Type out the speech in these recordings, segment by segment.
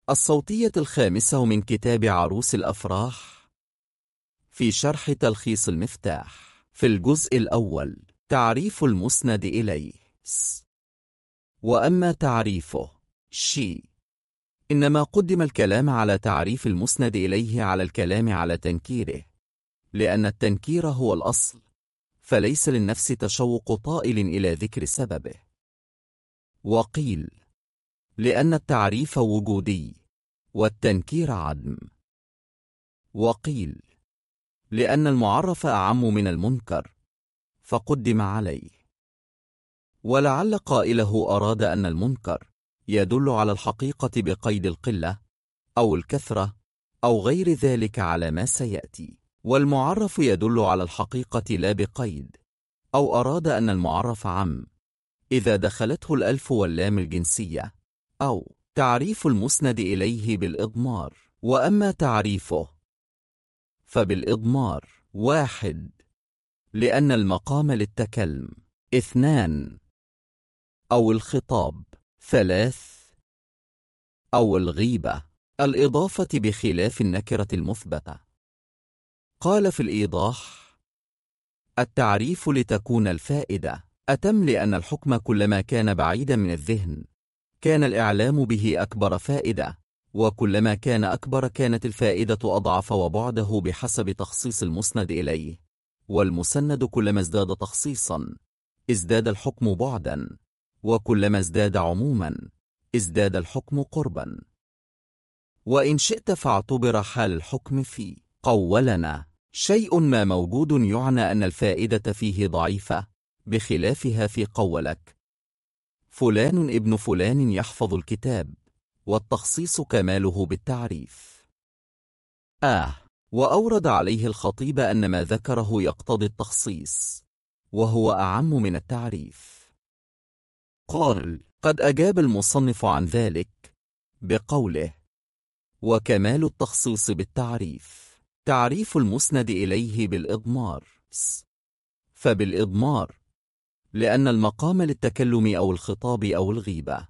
الصوتية الخامسة من كتاب عروس الأفراح في شرح تلخيص المفتاح. في الجزء الأول تعريف المسند إليه. وأما تعريفه إنما قدم الكلام على تعريف المسند إليه على الكلام على تنكيره، لأن التنكير هو الأصل، فليس للنفس تشوق طائل إلى ذكر سببه. وقيل لأن التعريف وجودي والتنكير عدم. وقيل لأن المعرف أعم من المنكر فقدم عليه. ولعل قائله أراد أن المنكر يدل على الحقيقة بقيد القلة أو الكثرة أو غير ذلك على ما سيأتي، والمعرف يدل على الحقيقة لا بقيد، أو أراد أن المعرف عم إذا دخلته الألف واللام الجنسية، أو تعريف المسند إليه بالإضمار. وأما تعريفه فبالإضمار: 1. لأن المقام للتكلم. 2. أو الخطاب. 3. أو الغيبة، الإضافة بخلاف النكرة المثبتة. قال في الإيضاح: التعريف لتكون الفائدة أتم، لأن الحكم كلما كان بعيدا من الذهن كان الإعلام به أكبر فائدة، وكلما كان أكبر كانت الفائدة أضعف وبعده بحسب تخصيص المسند إليه، والمسند كلما ازداد تخصيصا ازداد الحكم بعدا، وكلما ازداد عموما ازداد الحكم قربا. وإن شئت فاعتبر حال الحكم في قولنا شيء ما موجود يعنى أن الفائدة فيه ضعيفة، بخلافها في قولك فلان ابن فلان يحفظ الكتاب، والتخصيص كماله بالتعريف. وأورد عليه الخطيب أن ما ذكره يقتضي التخصيص، وهو أعم من التعريف. قال: قد أجاب المصنف عن ذلك بقوله: وكمال التخصيص بالتعريف. تعريف المسند إليه بالإضمار. فبالإضمار لأن المقام للتكلم أو الخطاب أو الغيبة.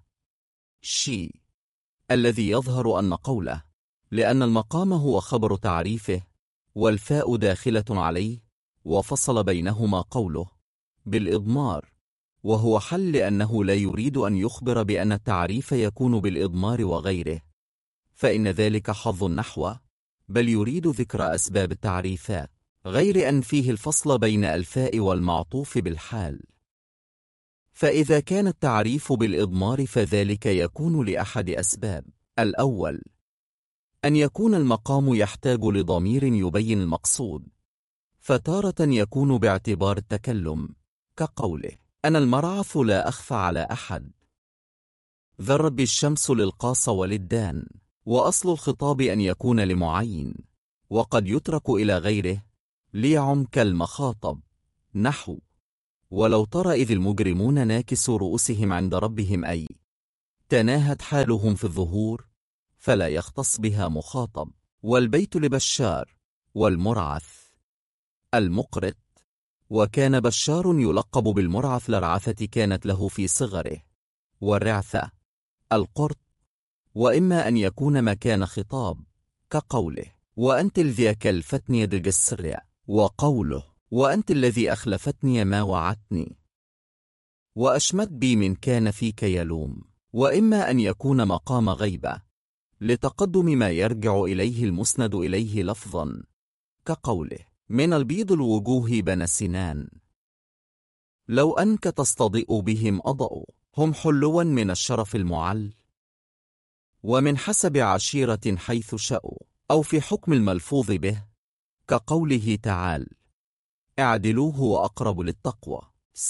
الذي يظهر أن قوله لأن المقام هو خبر تعريفه والفاء داخلة عليه، وفصل بينهما قوله بالإضمار، وهو حل لأنه لا يريد أن يخبر بأن التعريف يكون بالإضمار وغيره، فإن ذلك حظ النحو، بل يريد ذكر أسباب التعريفات، غير أن فيه الفصل بين الفاء والمعطوف بالحال. فإذا كان التعريف بالإضمار فذلك يكون لأحد أسباب: الأول أن يكون المقام يحتاج لضمير يبين المقصود، فتارة يكون باعتبار التكلم، كقوله أنا المرعث لا أخفى على أحد، ذا الرب الشمس للقاص وللدان. وأصل الخطاب أن يكون لمعين، وقد يترك إلى غيره ليعم كالمخاطب، نحو ولو ترى إذ المجرمون ناكسوا رؤوسهم عند ربهم، أي تناهت حالهم في الظهور فلا يختص بها مخاطب. والبيت لبشار، والمرعث المقرط، وكان بشار يلقب بالمرعث لرعثة كانت له في صغره، والرعثة القرط. وإما أن يكون مكان خطاب، كقوله وأنت الذي كلفتني دج السرع، وقوله وأنت الذي أخلفتني ما وعدتني، وأشمت بي من كان فيك يلوم. وإما أن يكون مقام غيبة، لتقدم ما يرجع إليه المسند إليه لفظا، كقوله من البيض الوجوه بنى سنان، لو أنك تستضيء بهم أضأوا، هم حلوا من الشرف المعل، ومن حسب عشيرة حيث شاءوا، أو في حكم الملفوظ به، كقوله تعالى اعدلوا هو أقرب للتقوى.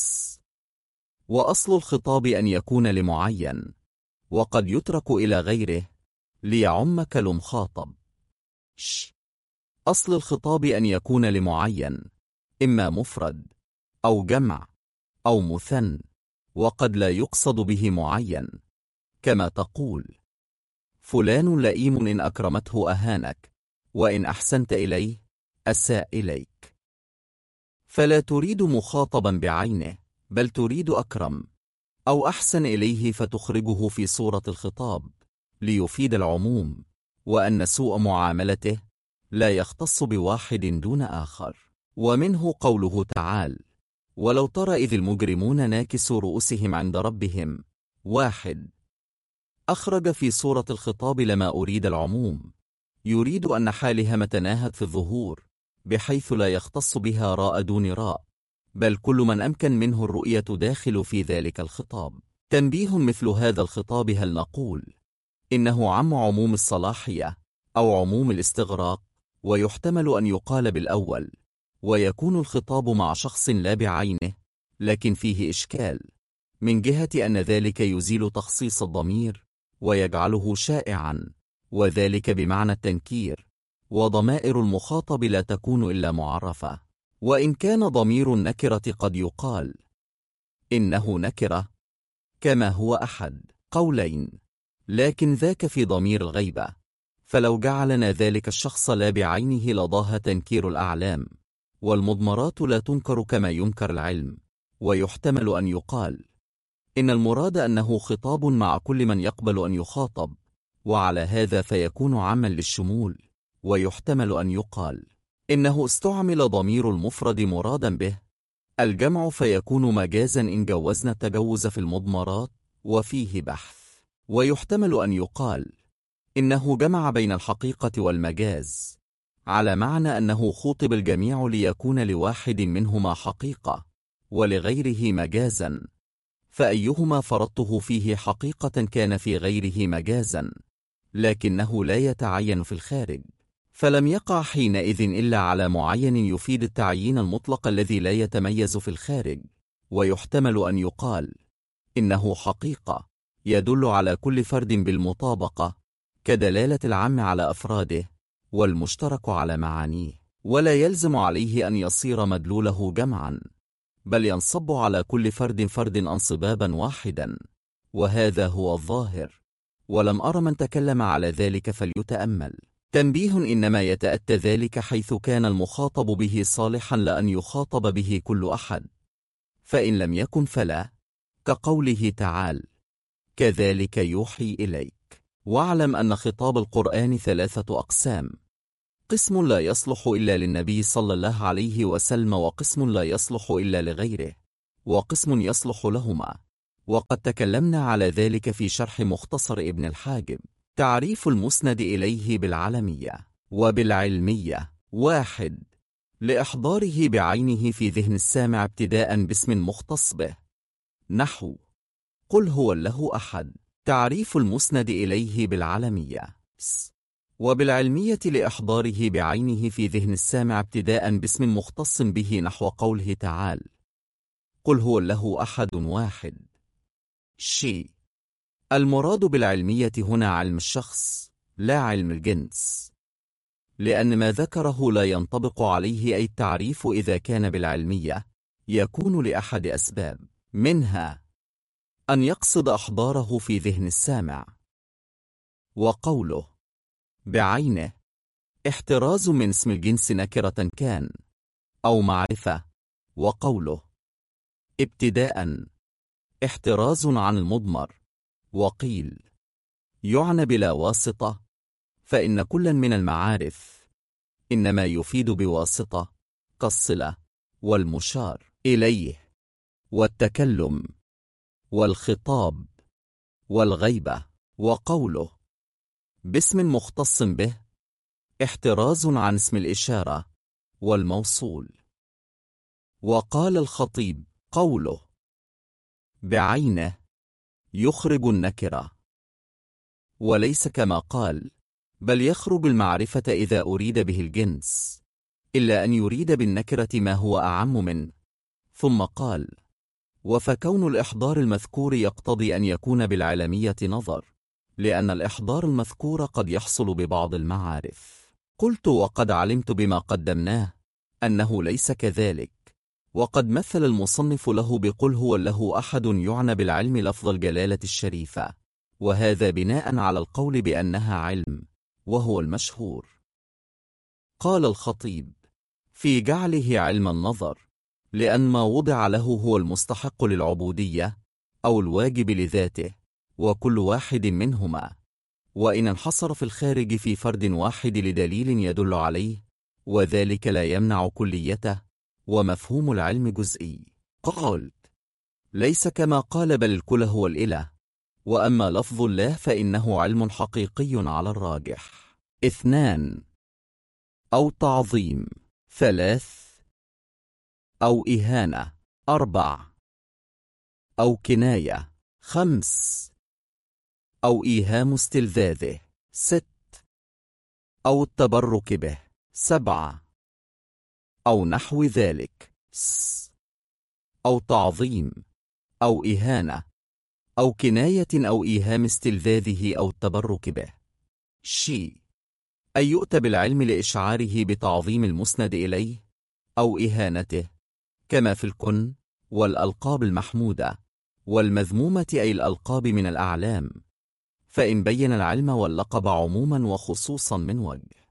وأصل الخطاب أن يكون لمعين، وقد يترك إلى غيره ليعم كالمخاطب. أصل الخطاب أن يكون لمعين، إما مفرد أو جمع أو مثنى، وقد لا يقصد به معين، كما تقول فلان لئيم إن أكرمته أهانك، وإن أحسنت إليه أساء إليك. فلا تريد مخاطبا بعينه، بل تريد أكرم أو أحسن إليه فتخرجه في صورة الخطاب، ليفيد العموم، وأن سوء معاملته لا يختص بواحد دون آخر. ومنه قوله تعالى: ولو ترى إذ المجرمون ناكسوا رؤوسهم عند ربهم. 1. أخرج في صورة الخطاب لما أريد العموم، يريد أن حالها متناهت في الظهور، بحيث لا يختص بها راء دون راء، بل كل من أمكن منه الرؤية داخل في ذلك الخطاب. تنبيه: مثل هذا الخطاب هل نقول إنه عم عموم الصلاحية أو عموم الاستغراق؟ ويحتمل أن يقال بالأول، ويكون الخطاب مع شخص لا بعينه، لكن فيه إشكال من جهة أن ذلك يزيل تخصيص الضمير ويجعله شائعا، وذلك بمعنى التنكير، وضمائر المخاطب لا تكون إلا معرفة. وإن كان ضمير النكرة قد يقال إنه نكرة كما هو أحد قولين، لكن ذاك في ضمير الغيبة، فلو جعلنا ذلك الشخص لا بعينه لضاه تنكير الأعلام، والمضمرات لا تنكر كما ينكر العلم. ويحتمل أن يقال إن المراد أنه خطاب مع كل من يقبل أن يخاطب، وعلى هذا فيكون عاما للشمول. ويحتمل أن يقال إنه استعمل ضمير المفرد مرادا به الجمع، فيكون مجازا إن جوزنا التجوز في المضمرات، وفيه بحث. ويحتمل أن يقال إنه جمع بين الحقيقة والمجاز، على معنى أنه خوطب الجميع ليكون لواحد منهما حقيقة ولغيره مجازا، فأيهما فرضته فيه حقيقة كان في غيره مجازا، لكنه لا يتعين في الخارج، فلم يقع حينئذ إلا على معين يفيد التعيين المطلق الذي لا يتميز في الخارج. ويحتمل أن يقال إنه حقيقة يدل على كل فرد بالمطابقة، كدلالة العام على أفراده والمشترك على معانيه، ولا يلزم عليه أن يصير مدلوله جمعا، بل ينصب على كل فرد انصبابا واحدا، وهذا هو الظاهر، ولم أر من تكلم على ذلك فليتأمل. تنبيه: إنما يتأتى ذلك حيث كان المخاطب به صالحا لأن يخاطب به كل أحد، فإن لم يكن فلا، كقوله تعالى: كذلك يوحي إليك. واعلم أن خطاب القرآن 3 أقسام: قسم لا يصلح إلا للنبي صلى الله عليه وسلم، وقسم لا يصلح إلا لغيره، وقسم يصلح لهما، وقد تكلمنا على ذلك في شرح مختصر ابن الحاجب. تعريف المسند إليه بالعلمية وبالعلمية: 1. لإحضاره بعينه في ذهن السامع ابتداء باسم مختص به، نحو قل هو الله أحد. تعريف المسند إليه بالعلمية وبالعلمية: لإحضاره بعينه في ذهن السامع ابتداء باسم مختص به، نحو قوله تعالى: قل هو الله أحد واحد. شيء. المراد بالعلمية هنا علم الشخص لا علم الجنس، لأن ما ذكره لا ينطبق عليه أي التعريف إذا كان بالعلمية يكون لأحد أسباب، منها أن يقصد أحضاره في ذهن السامع، وقوله بعينه احتراز من اسم الجنس نكرة كان أو معرفة، وقوله ابتداء احتراز عن المضمر. وقيل يعنى بلا واسطة، فإن كلا من المعارف إنما يفيد بواسطة، كالصلة والمشار إليه والتكلم والخطاب والغيبة. وقوله باسم مختص به احتراز عن اسم الإشارة والموصول. وقال الخطيب قوله بعينه يخرج النكرة، وليس كما قال بل يخرج المعرفة إذا أريد به الجنس، إلا أن يريد بالنكرة ما هو أعم منه. ثم قال وفكون الإحضار المذكور يقتضي أن يكون بالعلمية نظر، لأن الإحضار المذكور قد يحصل ببعض المعارف. قلت وقد علمت بما قدمناه أنه ليس كذلك، وقد مثل المصنف له بقل هو الله أحد يعنى بالعلم لفظ الجلالة الشريفة، وهذا بناء على القول بأنها علم، وهو المشهور. قال الخطيب في جعله علم النظر، لأن ما وضع له هو المستحق للعبودية أو الواجب لذاته، وكل واحد منهما وإن انحصر في الخارج في فرد واحد لدليل يدل عليه، وذلك لا يمنع كليته، ومفهوم العلم جزئي. قال: ليس كما قال بل الكل هو الإله، وأما لفظ الله فإنه علم حقيقي على الراجح. 2. أو تعظيم. 3. أو إهانة. 4. أو كناية. 5. أو إيهام استلذاذه. 6. أو التبرك به. 7. أو نحو ذلك. أو تعظيم، أو إهانة، أو كناية، أو إيهام استلذاذه أو التبرك به. أن يؤتى بالعلم لإشعاره بتعظيم المسند إليه أو إهانته، كما في الكن والألقاب المحمودة والمذمومة، أي الألقاب من الأعلام، فإن بين العلم واللقب عموما وخصوصا من وجه.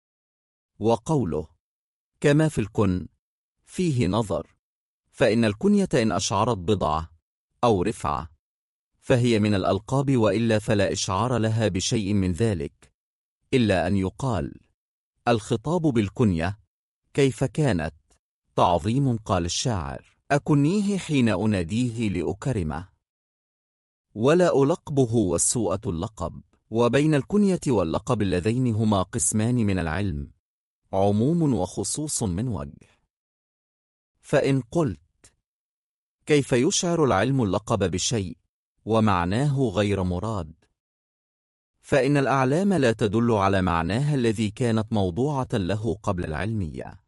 وقوله كما في الكن فيه نظر، فإن الكنية إن أشعرت بضعة أو رفعة فهي من الألقاب، وإلا فلا إشعار لها بشيء من ذلك، إلا أن يقال الخطاب بالكنية كيف كانت تعظيم. قال الشاعر: أكنيه حين أناديه لأكرمه، ولا ألقبه والسوءة اللقب. وبين الكنية واللقب اللذين هما قسمان من العلم عموم وخصوص من وجه. فإن قلت كيف يشعر العلم اللقب بشيء ومعناه غير مراد، فإن الأعلام لا تدل على معناها الذي كانت موضوعة له قبل العلمية.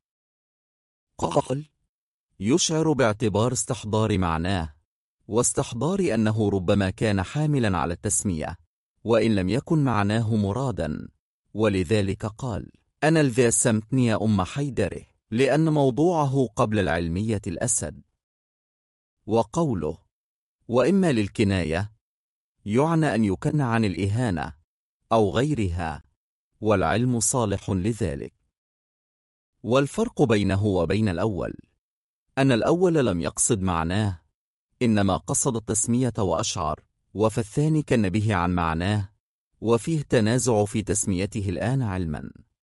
قال: يشعر باعتبار استحضار معناه، واستحضار أنه ربما كان حاملا على التسمية وإن لم يكن معناه مرادا، ولذلك قال: أنا الذي سمتني يا أم حيدره، لأن موضوعه قبل العلمية الأسد. وقوله وإما للكناية يعنى أن يكن عن الإهانة أو غيرها، والعلم صالح لذلك. والفرق بينه وبين الأول أن الأول لم يقصد معناه، إنما قصد التسمية وأشعر، وفي الثاني كن به عن معناه، وفيه تنازع في تسميته الآن علما.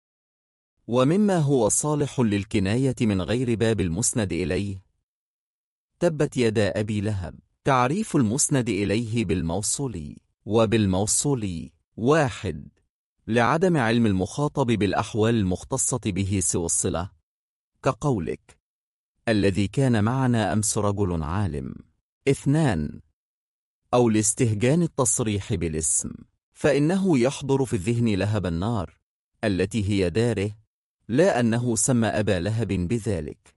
ومما هو صالح للكناية من غير باب المسند إليه: تبت يدا أبي لهب. تعريف المسند إليه بالموصولي. وبالموصولي: 1. لعدم علم المخاطب بالأحوال المختصة به سوى الصلة، كقولك الذي كان معنا أمس رجل عالم. 2. أو لاستهجان التصريح بالاسم، فإنه يحضر في الذهن لهب النار التي هي داره، لا أنه سمى أبا لهب بذلك،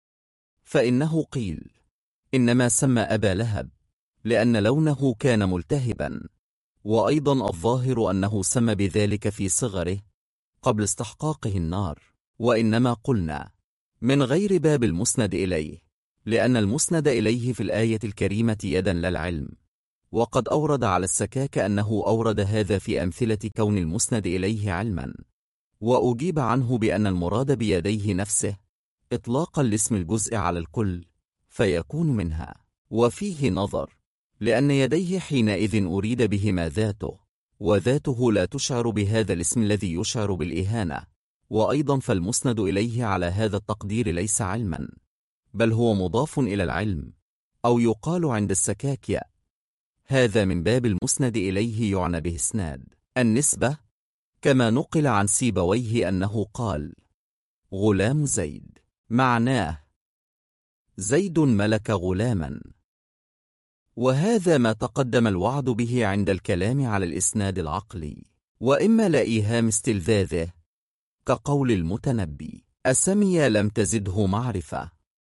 فإنه قيل إنما سمى أبا لهب لأن لونه كان ملتهبا، وأيضا الظاهر أنه سمى بذلك في صغره قبل استحقاقه النار. وإنما قلنا من غير باب المسند إليه، لأن المسند إليه في الآية الكريمة يدا للعلم، وقد أورد على السكاك أنه أورد هذا في أمثلة كون المسند إليه علما، وأجيب عنه بأن المراد بيديه نفسه إطلاقا لاسم الجزء على الكل فيكون منها. وفيه نظر، لأن يديه حينئذ أريد بهما ذاته، وذاته لا تشعر بهذا الاسم الذي يشعر بالإهانة. وأيضا فالمسند إليه على هذا التقدير ليس علما، بل هو مضاف إلى العلم، أو يقال عند السكاكية هذا من باب المسند إليه يعنى به اسناد النسبة، كما نقل عن سيبويه أنه قال: غلام زيد، معناه زيد ملك غلاما. وهذا ما تقدم الوعد به عند الكلام على الإسناد العقلي. وإما لإيهام استلذاذه، كقول المتنبي: أسمي لم تزده معرفة،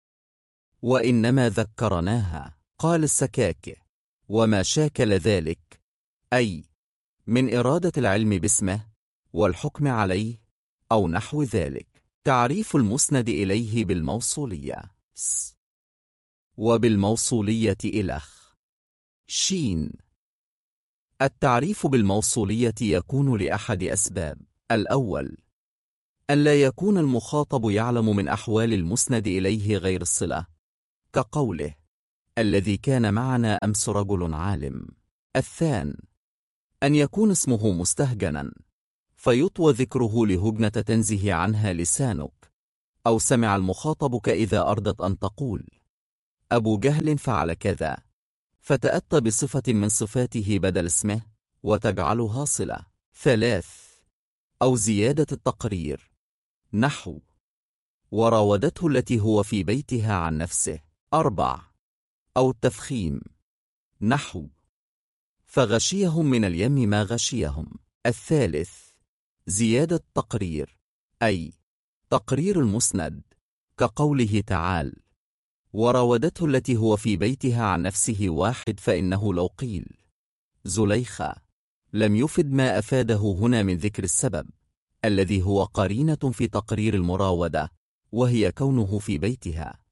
وإنما ذكرناها. قال السكاك: وما شاكل ذلك، أي من إرادة العلم باسمه والحكم عليه أو نحو ذلك. تعريف المسند إليه بالموصولية. وبالموصولية إلخ. التعريف بالموصولية يكون لأحد أسباب: الأول أن لا يكون المخاطب يعلم من أحوال المسند إليه غير الصلة، كقوله الذي كان معنا أمس رجل عالم. الثاني أن يكون اسمه مستهجنا فيطوى ذكره لهجنة تنزه عنها لسانك، أو سمع المخاطبك إذا أردت أن تقول أبو جهل فعل كذا، فتأتى بصفة من صفاته بدل اسمه وتجعلها صلة. 3. أو زيادة التقرير، نحو وراودته التي هو في بيتها عن نفسه. 4. أو التفخيم، نحو فغشيهم من اليم ما غشيهم. 3. زيادة التقرير، أي تقرير المسند، كقوله تعالى وراودته التي هو في بيتها عن نفسه 1، فإنه لو قيل زليخة لم يفد ما أفاده هنا من ذكر السبب الذي هو قرينة في تقرير المراودة، وهي كونه في بيتها.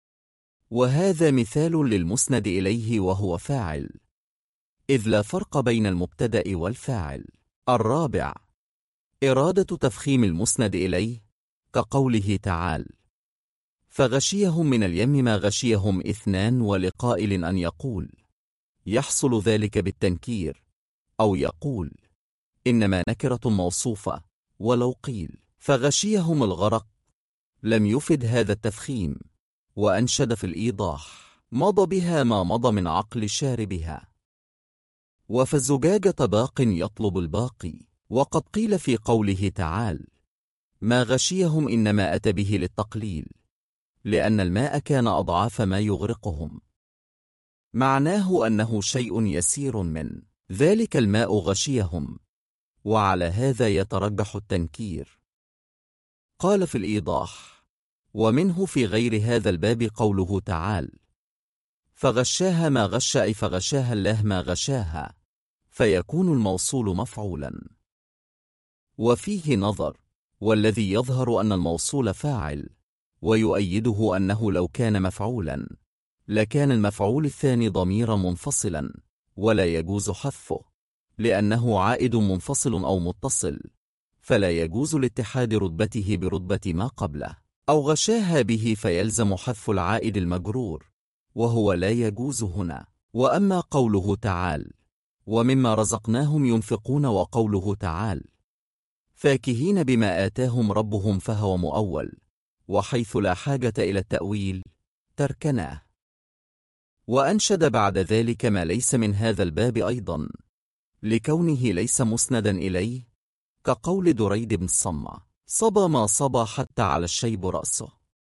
وهذا مثال للمسند إليه وهو فاعل، إذ لا فرق بين المبتدأ والفاعل. 4. إرادة تفخيم المسند إليه، كقوله تعالى فغشيهم من اليم ما غشيهم 2، ولقائل أن يقول يحصل ذلك بالتنكير، أو يقول إنما نكرة موصوفة، ولو قيل فغشيهم الغرق لم يفد هذا التفخيم. وأنشد في الإيضاح مضى بها ما مضى من عقل شاربها، وفالزجاجة باق يطلب الباقي. وقد قيل في قوله تعالى ما غشيهم إنما أتى به للتقليل، لأن الماء كان أضعاف ما يغرقهم، معناه أنه شيء يسير من ذلك الماء غشيهم، وعلى هذا يترجح التنكير. قال في الإيضاح ومنه في غير هذا الباب قوله تعالى فغشاها ما غش، أي فغشاها الله ما غشاها، فيكون الموصول مفعولا. وفيه نظر، والذي يظهر أن الموصول فاعل، ويؤيده أنه لو كان مفعولا لكان المفعول الثاني ضميرا منفصلا، ولا يجوز حذفه لأنه عائد منفصل أو متصل، فلا يجوز لاتحاد رتبته برتبة ما قبله. أو غشاها به فيلزم حذف العائد المجرور، وهو لا يجوز هنا. وأما قوله تعالى ومما رزقناهم ينفقون، وقوله تعالى فاكهين بما آتاهم ربهم، فهو مؤول، وحيث لا حاجة إلى التأويل تركناه. وأنشد بعد ذلك ما ليس من هذا الباب أيضا، لكونه ليس مسندا إليه، كقول دريد بن الصمة صبا ما صبا حتى على الشيب رأسه،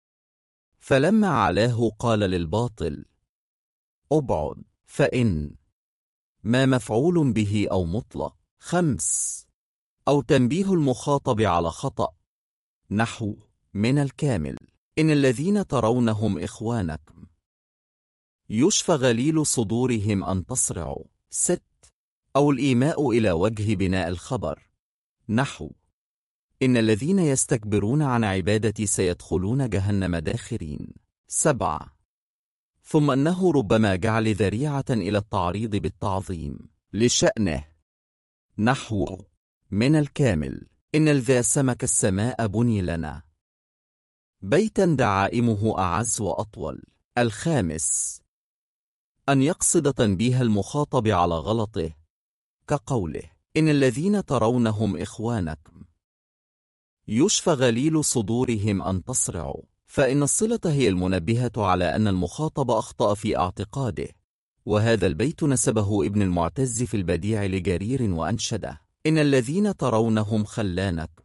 فلما علاه قال للباطل أبعد، فإن ما مفعول به أو مطلق. 5. أو تنبيه المخاطب على خطأ، نحو من الكامل إن الذين ترونهم إخوانكم يشفى غليل صدورهم أن تصرعوا. 6. أو الإيماء إلى وجه بناء الخبر، نحو إن الذين يستكبرون عن عبادتي سيدخلون جهنم داخرين. 7. ثم أنه ربما جعل ذريعة إلى التعريض بالتعظيم لشأنه، نحو من الكامل إن الذا سمك السماء بني لنا بيتا دعائمه أعز وأطول. 5. أن يقصد تنبيه المخاطب على غلطه، كقوله إن الذين ترونهم إخوانكم يشفى غليل صدورهم أن تصرعوا، فإن الصلة هي المنبهة على أن المخاطب أخطأ في اعتقاده. وهذا البيت نسبه ابن المعتز في البديع لجرير وأنشده إن الذين ترونهم خلانكم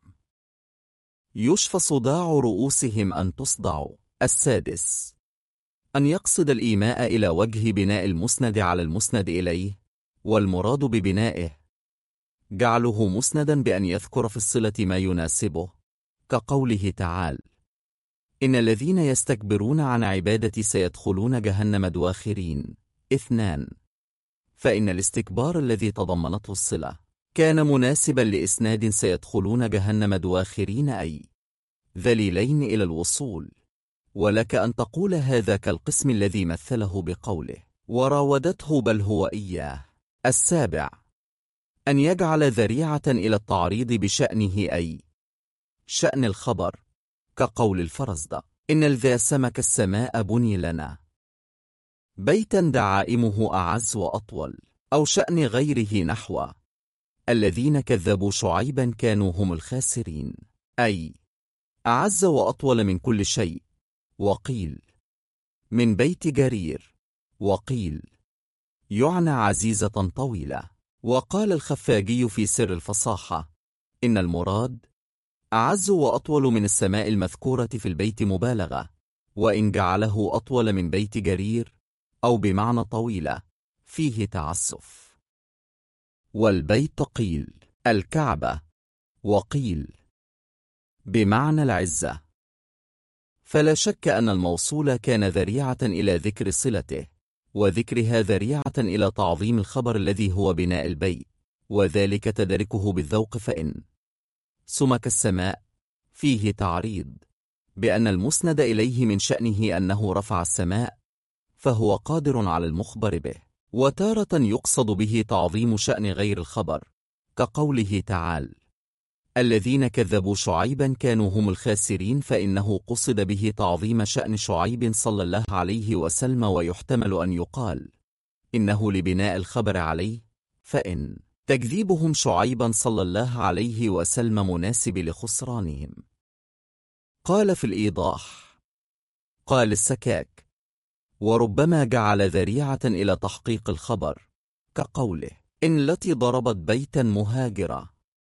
يشفى صداع رؤوسهم أن تصدعوا. 6. أن يقصد الإيماء إلى وجه بناء المسند على المسند إليه، والمراد ببنائه جعله مسندا بأن يذكر في الصلة ما يناسبه، كقوله تعالى إن الذين يستكبرون عن عبادتي سيدخلون جهنم دواخرين. 2. فإن الاستكبار الذي تضمنته الصلة كان مناسبا لإسناد سيدخلون جهنم دواخرين، أي ذليلين إلى الوصول. ولك أن تقول هذا كالقسم الذي مثله بقوله وراودته، بل هو إياه. 7. أن يجعل ذريعة إلى التعريض بشأنه، أي شأن الخبر، كقول الفرزدق إن الذا سمك السماء بني لنا بيتا دعائمه أعز وأطول، أو شأن غيره، نحو الذين كذبوا شعيبا كانوا هم الخاسرين، أي أعز وأطول من كل شيء. وقيل من بيت جرير، وقيل يعنى عزيزة طويلة. وقال الخفاجي في سر الفصاحة إن المراد أعز وأطول من السماء المذكورة في البيت مبالغة، وإن جعله أطول من بيت جرير أو بمعنى طويلة فيه تعسف. والبيت قيل الكعبة، وقيل بمعنى العزة. فلا شك أن الموصول كان ذريعة إلى ذكر صلته، وذكرها ذريعة إلى تعظيم الخبر الذي هو بناء البيت، وذلك تدركه بالذوق. فإن سمك السماء فيه تعريض بأن المسند إليه من شأنه أنه رفع السماء، فهو قادر على المخبر به. وتارة يقصد به تعظيم شأن غير الخبر، كقوله تعالى الذين كذبوا شعيبا كانوا هم الخاسرين، فإنه قصد به تعظيم شأن شعيب صلى الله عليه وسلم. ويحتمل أن يقال إنه لبناء الخبر عليه، فإن تكذيبهم شعيبا صلى الله عليه وسلم مناسب لخسرانهم. قال في الإيضاح، قال السكاك وربما جعل ذريعة إلى تحقيق الخبر، كقوله إن التي ضربت بيتا مهاجرة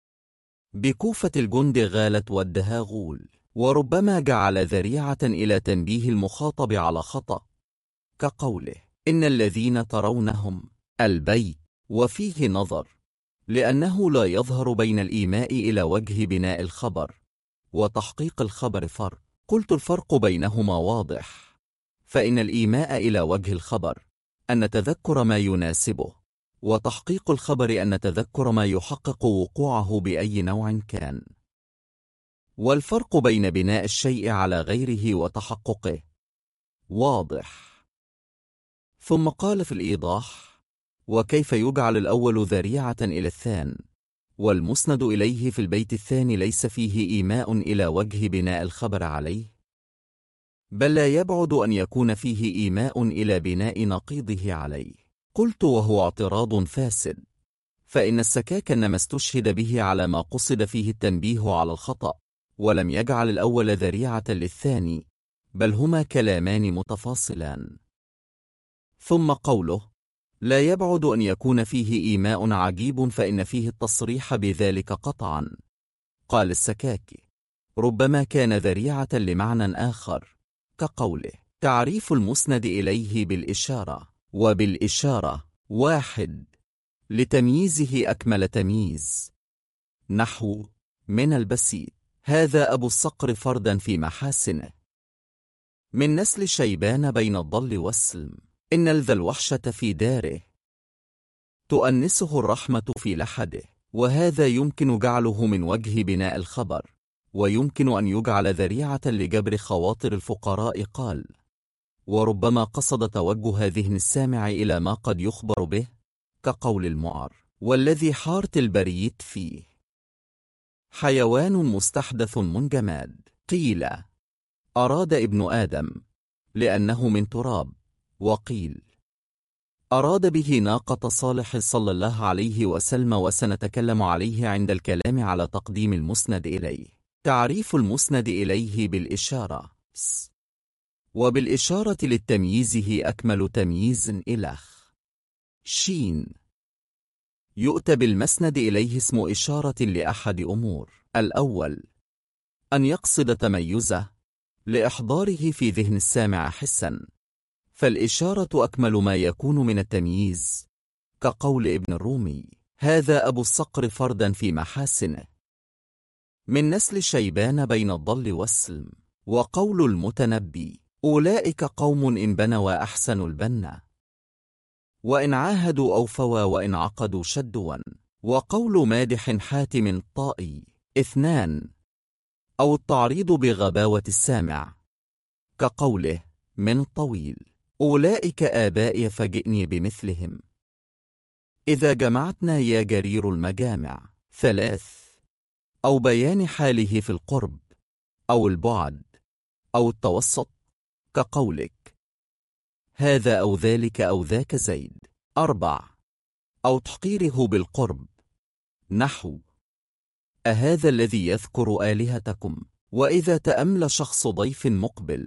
بكوفة الجند غالت ودها غول. وربما جعل ذريعة إلى تنبيه المخاطب على خطأ، كقوله إن الذين ترونهم البيت. وفيه نظر، لأنه لا يظهر بين الإيماء إلى وجه بناء الخبر وتحقيق الخبر فرق. قلت الفرق بينهما واضح، فإن الإيماء إلى وجه الخبر أن نتذكر ما يناسبه، وتحقيق الخبر أن نتذكر ما يحقق وقوعه بأي نوع كان. والفرق بين بناء الشيء على غيره وتحققه واضح. ثم قال في الإيضاح وكيف يجعل الأول ذريعة إلى الثاني، والمسند إليه في البيت الثاني ليس فيه إيماء إلى وجه بناء الخبر عليه، بل لا يبعد أن يكون فيه إيماء إلى بناء نقيضه عليه. قلت وهو اعتراض فاسد، فإن السكاك إنما استشهد به على ما قصد فيه التنبيه على الخطأ، ولم يجعل الأول ذريعة للثاني، بل هما كلامان متفاصلان. ثم قوله لا يبعد أن يكون فيه إيماء عجيب، فإن فيه التصريح بذلك قطعا. قال السكاكي ربما كان ذريعة لمعنى آخر، كقوله تعريف المسند إليه بالإشارة. وبالإشارة واحد لتمييزه أكمل تمييز، نحو من البسيط هذا أبو الصقر فردا في محاسنه، من نسل شيبان بين الضل والسلم، إن ذا الوحشة في داره تؤنسه الرحمة في لحده. وهذا يمكن جعله من وجه بناء الخبر، ويمكن أن يجعل ذريعة لجبر خواطر الفقراء. قال وربما قصد توجه ذهن السامع إلى ما قد يخبر به، كقول المعر والذي حارت البريت فيه حيوان مستحدث من جماد. قيل أراد ابن آدم لأنه من تراب، وقيل أراد به ناقة صالح صلى الله عليه وسلم، وسنتكلم عليه عند الكلام على تقديم المسند إليه. تعريف المسند إليه بالإشارة وبالإشارة للتمييزه أكمل تمييز إلخ شين. يؤتى بالمسند إليه اسم إشارة لأحد أمور: الأول أن يقصد تميزه لإحضاره في ذهن السامع حسا، فالإشارة أكمل ما يكون من التمييز، كقول ابن الرومي هذا أبو الصقر فردا في محاسنه، من نسل شيبان بين الضل والسلم. وقول المتنبي أولئك قوم إن بنوا أحسنوا البنا، وإن عاهدوا أوفوا، وإن عقدوا شدوا. وقول مادح حاتم طائي اثنان، أو التعريض بغباوة السامع، كقوله من طويل أولئك آبائي فجئني بمثلهم، إذا جمعتنا يا جرير المجامع. ثلاث، أو بيان حاله في القرب أو البعد أو التوسط، كقولك هذا أو ذلك أو ذاك زيد. أربع، أو تحقيره بالقرب نحو أهذا الذي يذكر آلهتكم؟ وإذا تأمل شخص ضيف مقبل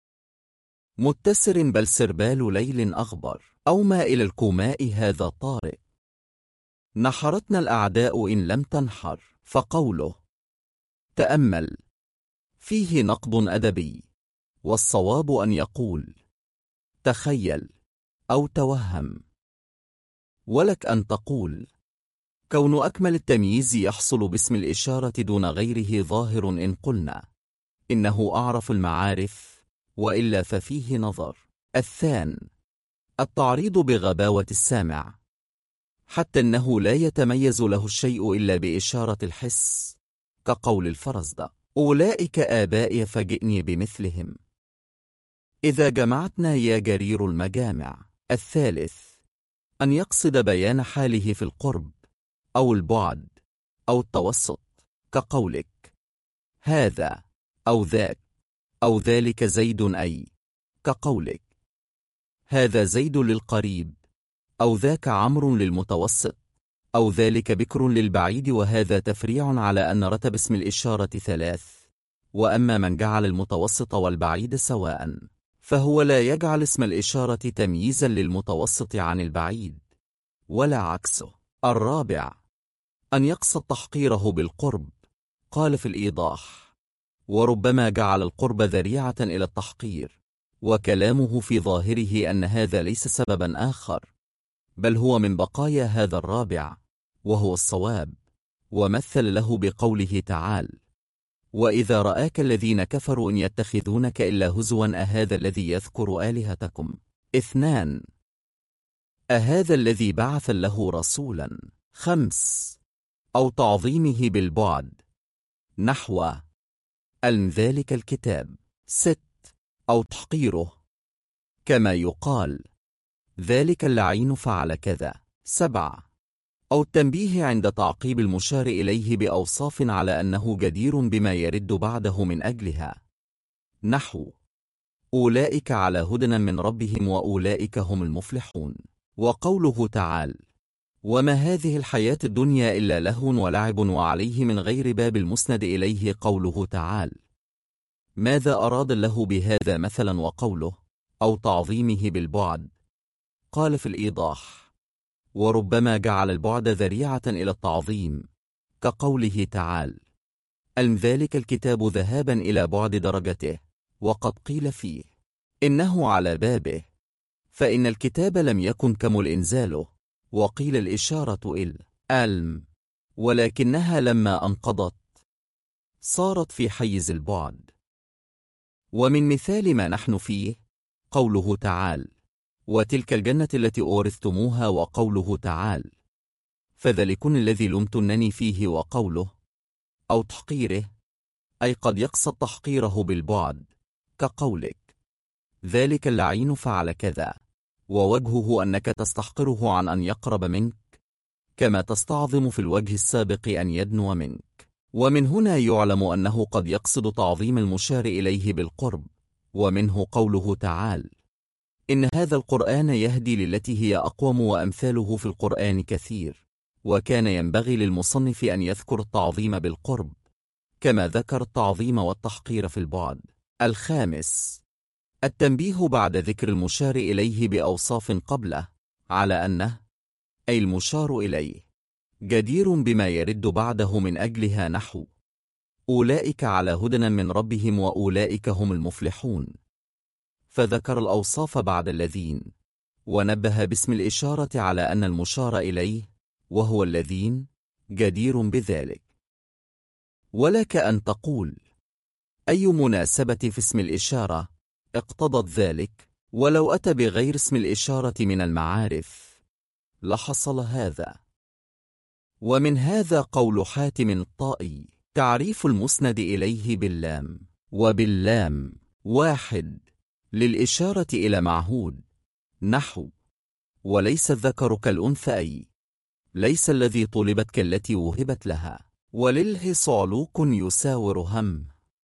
متسر بل سربال ليل أغبر أو ما إلى الكوماء هذا طارئ نحرتنا الأعداء إن لم تنحر. فقوله تأمل فيه نقد أدبي، والصواب أن يقول تخيل أو توهم. ولك أن تقول كون أكمل التمييز يحصل باسم الإشارة دون غيره ظاهر إن قلنا إنه أعرف المعارف، وإلا ففيه نظر. الثان التعريض بغباوة السامع، حتى أنه لا يتميز له الشيء إلا بإشارة الحس، كقول الفرزدق أولئك آبائي فجئني بمثلهم إذا جمعتنا يا جرير المجامع. الثالث أن يقصد بيان حاله في القرب أو البعد أو التوسط، كقولك هذا أو ذاك أو ذلك زيد، أي كقولك هذا زيد للقريب أو ذاك عمرو للمتوسط أو ذلك بكر للبعيد. وهذا تفريع على أن رتب اسم الإشارة ثلاث، وأما من جعل المتوسط والبعيد سواء فهو لا يجعل اسم الإشارة تمييزا للمتوسط عن البعيد ولا عكسه. الرابع أن يقصد تحقيره بالقرب. قال في الإيضاح وربما جعل القرب ذريعة إلى التحقير، وكلامه في ظاهره أن هذا ليس سببا آخر، بل هو من بقايا هذا الرابع وهو الصواب. ومثل له بقوله تعالى وإذا رآك الذين كفروا إن يتخذونك إلا هزوا أهذا الذي يذكر آلهتكم؟ اثنان أهذا الذي بعث له رسولا؟ خمس أو تعظيمه بالبعد، نحو ألم ذلك الكتاب. ست أو تحقيره، كما يقال ذلك اللعين فعل كذا. سبع أو التنبيه عند تعقيب المشار إليه بأوصاف على أنه جدير بما يرد بعده من أجلها، نحو أولئك على هدى من ربهم وأولئك هم المفلحون. وقوله تعالى وما هذه الحياة الدنيا إلا لهو ولعب، وعليه من غير باب المسند إليه قوله تعالى ماذا أراد الله بهذا مثلا. وقوله أو تعظيمه بالبعد، قال في الإيضاح وربما جعل البعد ذريعة إلى التعظيم، كقوله تعالى ألم ذلك الكتاب ذهابا إلى بعد درجته. وقد قيل فيه إنه على بابه، فإن الكتاب لم يكن كمل إنزاله. وقيل الإشارة إلى ألم، ولكنها لما أنقضت صارت في حيز البعد. ومن مثال ما نحن فيه قوله تعالى وتلك الجنة التي أورثتموها، وقوله تعالى فذلكن الذي لمتنني فيه. وقوله أو تحقيره، أي قد يقصد تحقيره بالبعد، كقولك ذلك اللعين فعل كذا، ووجهه أنك تستحقره عن أن يقرب منك، كما تستعظم في الوجه السابق أن يدنو منك. ومن هنا يعلم أنه قد يقصد تعظيم المشار إليه بالقرب. ومنه قوله تعالى إن هذا القرآن يهدي للتي هي أقوم، وأمثاله في القرآن كثير، وكان ينبغي للمصنف أن يذكر التعظيم بالقرب كما ذكر التعظيم والتحقير في البعد. الخامس التنبيه بعد ذكر المشار إليه بأوصاف قبله على أنه أي المشار إليه جدير بما يرد بعده من أجلها، نحو أولئك على هدى من ربهم وأولئك هم المفلحون. فذكر الأوصاف بعد الذين، ونبه باسم الإشارة على أن المشار إليه وهو الذين جدير بذلك. ولك أن تقول أي مناسبة في اسم الإشارة اقتضت ذلك؟ ولو أتى بغير اسم الإشارة من المعارف لحصل هذا. ومن هذا قول حاتم الطائي تعريف المسند إليه باللام. وباللام واحد للإشارة إلى معهود، نحو وليس الذكر كالأنثى، أي ليس الذي طلبت كالتي وهبت لها. ولله صعلوك يساور هم،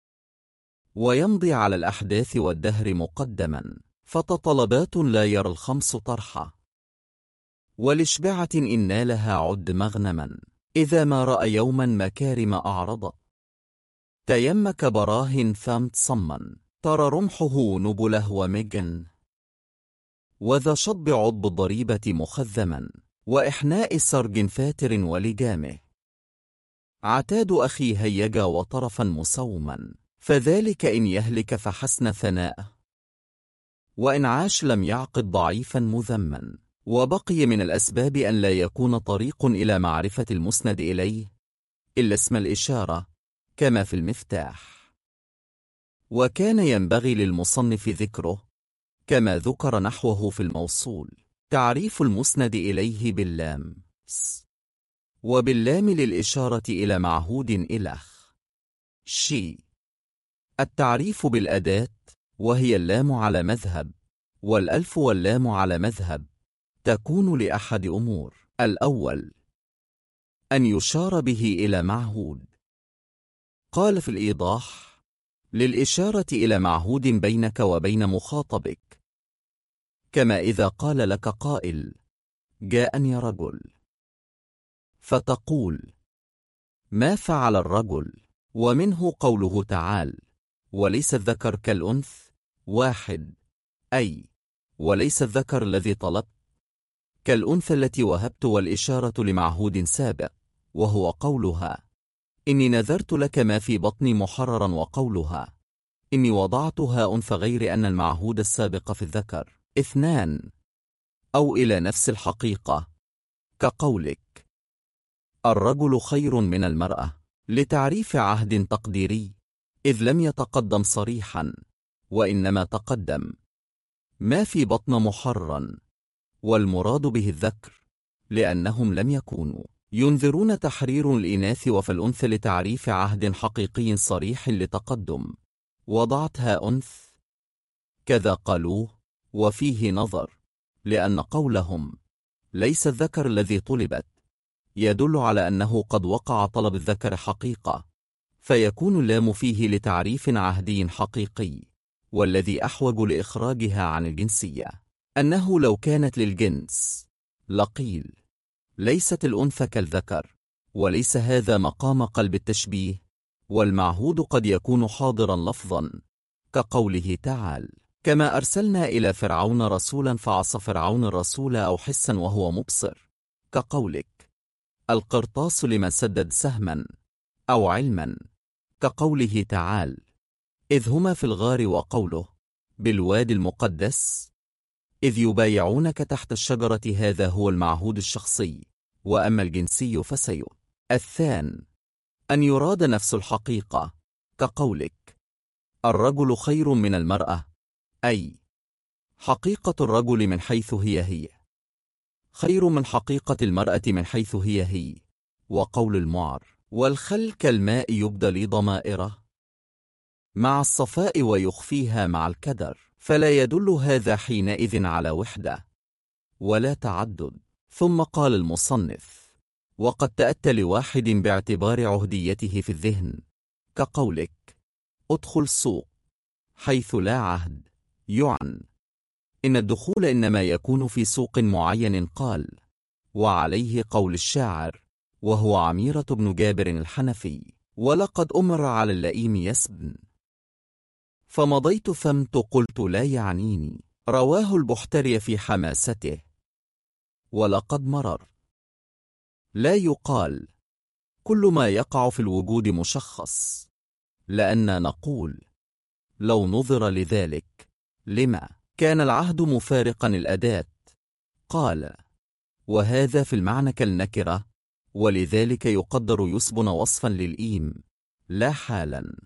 ويمضي على الأحداث والدهر مقدما، فتطلبات لا يرى الخمس طرحة. ولشبعة إن نالها عد مغنما، إذا ما رأى يوما مكارم أعرض. تيمك براه فامت صما، ترى رمحه نبله ومجن. وذا شطب عضب الضريبة مخذما، وإحناء سرج فاتر ولجامه. عتاد أخي هيجا وطرفا مسوما، فذلك إن يهلك فحسن ثناءه. وإن عاش لم يعقد ضعيفا مذما. وبقي من الأسباب أن لا يكون طريق إلى معرفة المسند إليه إلا اسم الإشارة كما في المفتاح. وكان ينبغي للمصنف ذكره كما ذكر نحوه في الموصول. تعريف المسند إليه باللام وباللام للإشارة إلى معهود إلخ شي. التعريف بالأداة وهي اللام على مذهب، والألف واللام على مذهب تكون لأحد أمور: الأول أن يشار به إلى معهود. قال في الإيضاح: للإشارة إلى معهود بينك وبين مخاطبك، كما إذا قال لك قائل: جاءني رجل، فتقول: ما فعل الرجل؟ ومنه قوله تعالى: وليس الذكر كالأنثى، واحد، أي وليس الذكر الذي طلبت كالأنثى التي وهبت، والإشارة لمعهود سابق وهو قولها: إني نذرت لك ما في بطني محررا، وقولها: إني وضعتها أنثى، غير أن المعهود السابق في الذكر اثنان أو إلى نفس الحقيقة، كقولك: الرجل خير من المرأة، لتعريف عهد تقديري، إذ لم يتقدم صريحا، وإنما تقدم ما في بطن محررا، والمراد به الذكر، لأنهم لم يكونوا ينذرون تحرير الإناث وفي الأنثى، لتعريف عهد حقيقي صريح لتقدم وضعتها أنثى. كذا قالوه وفيه نظر، لأن قولهم ليس الذكر الذي طلبت يدل على أنه قد وقع طلب الذكر حقيقة، فيكون اللام فيه لتعريف عهدي حقيقي، والذي أحوج لإخراجها عن الجنسية أنه لو كانت للجنس لقيل: ليست الأنثى كالذكر، وليس هذا مقام قلب التشبيه، والمعهود قد يكون حاضرا لفظا، كقوله تعالى: كما أرسلنا إلى فرعون رسولا فعصى فرعون الرسول، أو حسا وهو مبصر، كقولك: القرطاس لمن سدد سهما، أو علما، كقوله تعالى: إذ هما في الغار، وقوله: بالوادي المقدس إذ يبايعونك تحت الشجرة، هذا هو المعهود الشخصي. وأما الجنسي فسيء. الثاني أن يراد نفس الحقيقة، كقولك: الرجل خير من المرأة، أي حقيقة الرجل من حيث هي خير من حقيقة المرأة من حيث هي. وقول المعر: والخل كالماء يبدل ضمائره مع الصفاء ويخفيها مع الكدر، فلا يدل هذا حينئذ على وحدة ولا تعدد. ثم قال المصنف: وقد تأتى لواحد باعتبار عهديته في الذهن، كقولك: ادخل سوق، حيث لا عهد، يعن إن الدخول إنما يكون في سوق معين. قال: وعليه قول الشاعر، وهو عميرة بن جابر الحنفي: ولقد أمر على اللئيم يسبن، فمضيت ثمت قلت لا يعنيني. رواه البحتري في حماسته. ولقد مرر لا يقال كل ما يقع في الوجود مشخص، لأننا نقول: لو نظر لذلك لما كان العهد مفارقا الأداة. قال: وهذا في المعنى كالنكرة، ولذلك يقدر يسبن وصفا للئيم لا حالا.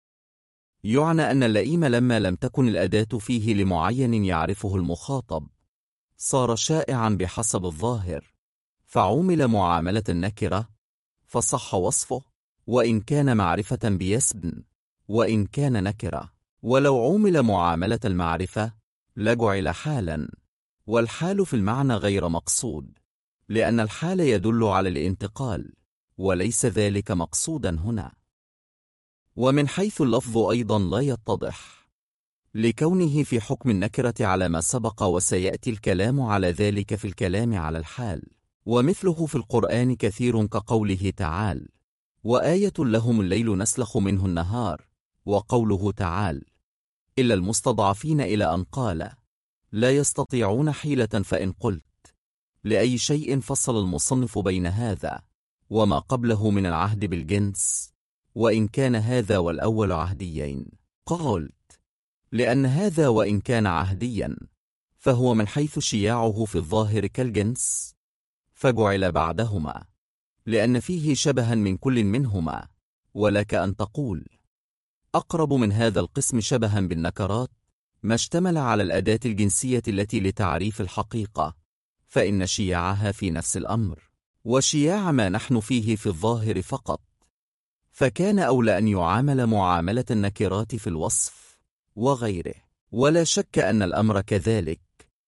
يعنى أن اللئيم لما لم تكن الأداة فيه لمعين يعرفه المخاطب صار شائعا بحسب الظاهر، فعومل معاملة النكرة فصح وصفه، وإن كان معرفة بيسبن، وإن كان نكرة. ولو عومل معاملة المعرفة لجعل حالا، والحال في المعنى غير مقصود، لأن الحال يدل على الانتقال، وليس ذلك مقصودا هنا. ومن حيث اللفظ أيضا لا يتضح، لكونه في حكم النكرة على ما سبق، وسيأتي الكلام على ذلك في الكلام على الحال. ومثله في القرآن كثير كقوله تعالى: وآية لهم الليل نسلخ منه النهار، وقوله تعالى: إلا المستضعفين، إلى أن قال: لا يستطيعون حيلة. فإن قلت لأي شيء فصل المصنف بين هذا وما قبله من العهد بالجنس، وإن كان هذا والأول عهديين؟ قلت: لأن هذا وإن كان عهديا فهو من حيث شياعه في الظاهر كالجنس، فجعل بعدهما لأن فيه شبها من كل منهما. ولك أن تقول: أقرب من هذا القسم شبها بالنكرات ما اشتمل على الأداة الجنسية التي لتعريف الحقيقة، فإن شياعها في نفس الأمر، وشياع ما نحن فيه في الظاهر فقط، فكان أولى أن يعامل معاملة النكرات في الوصف وغيره. ولا شك أن الأمر كذلك،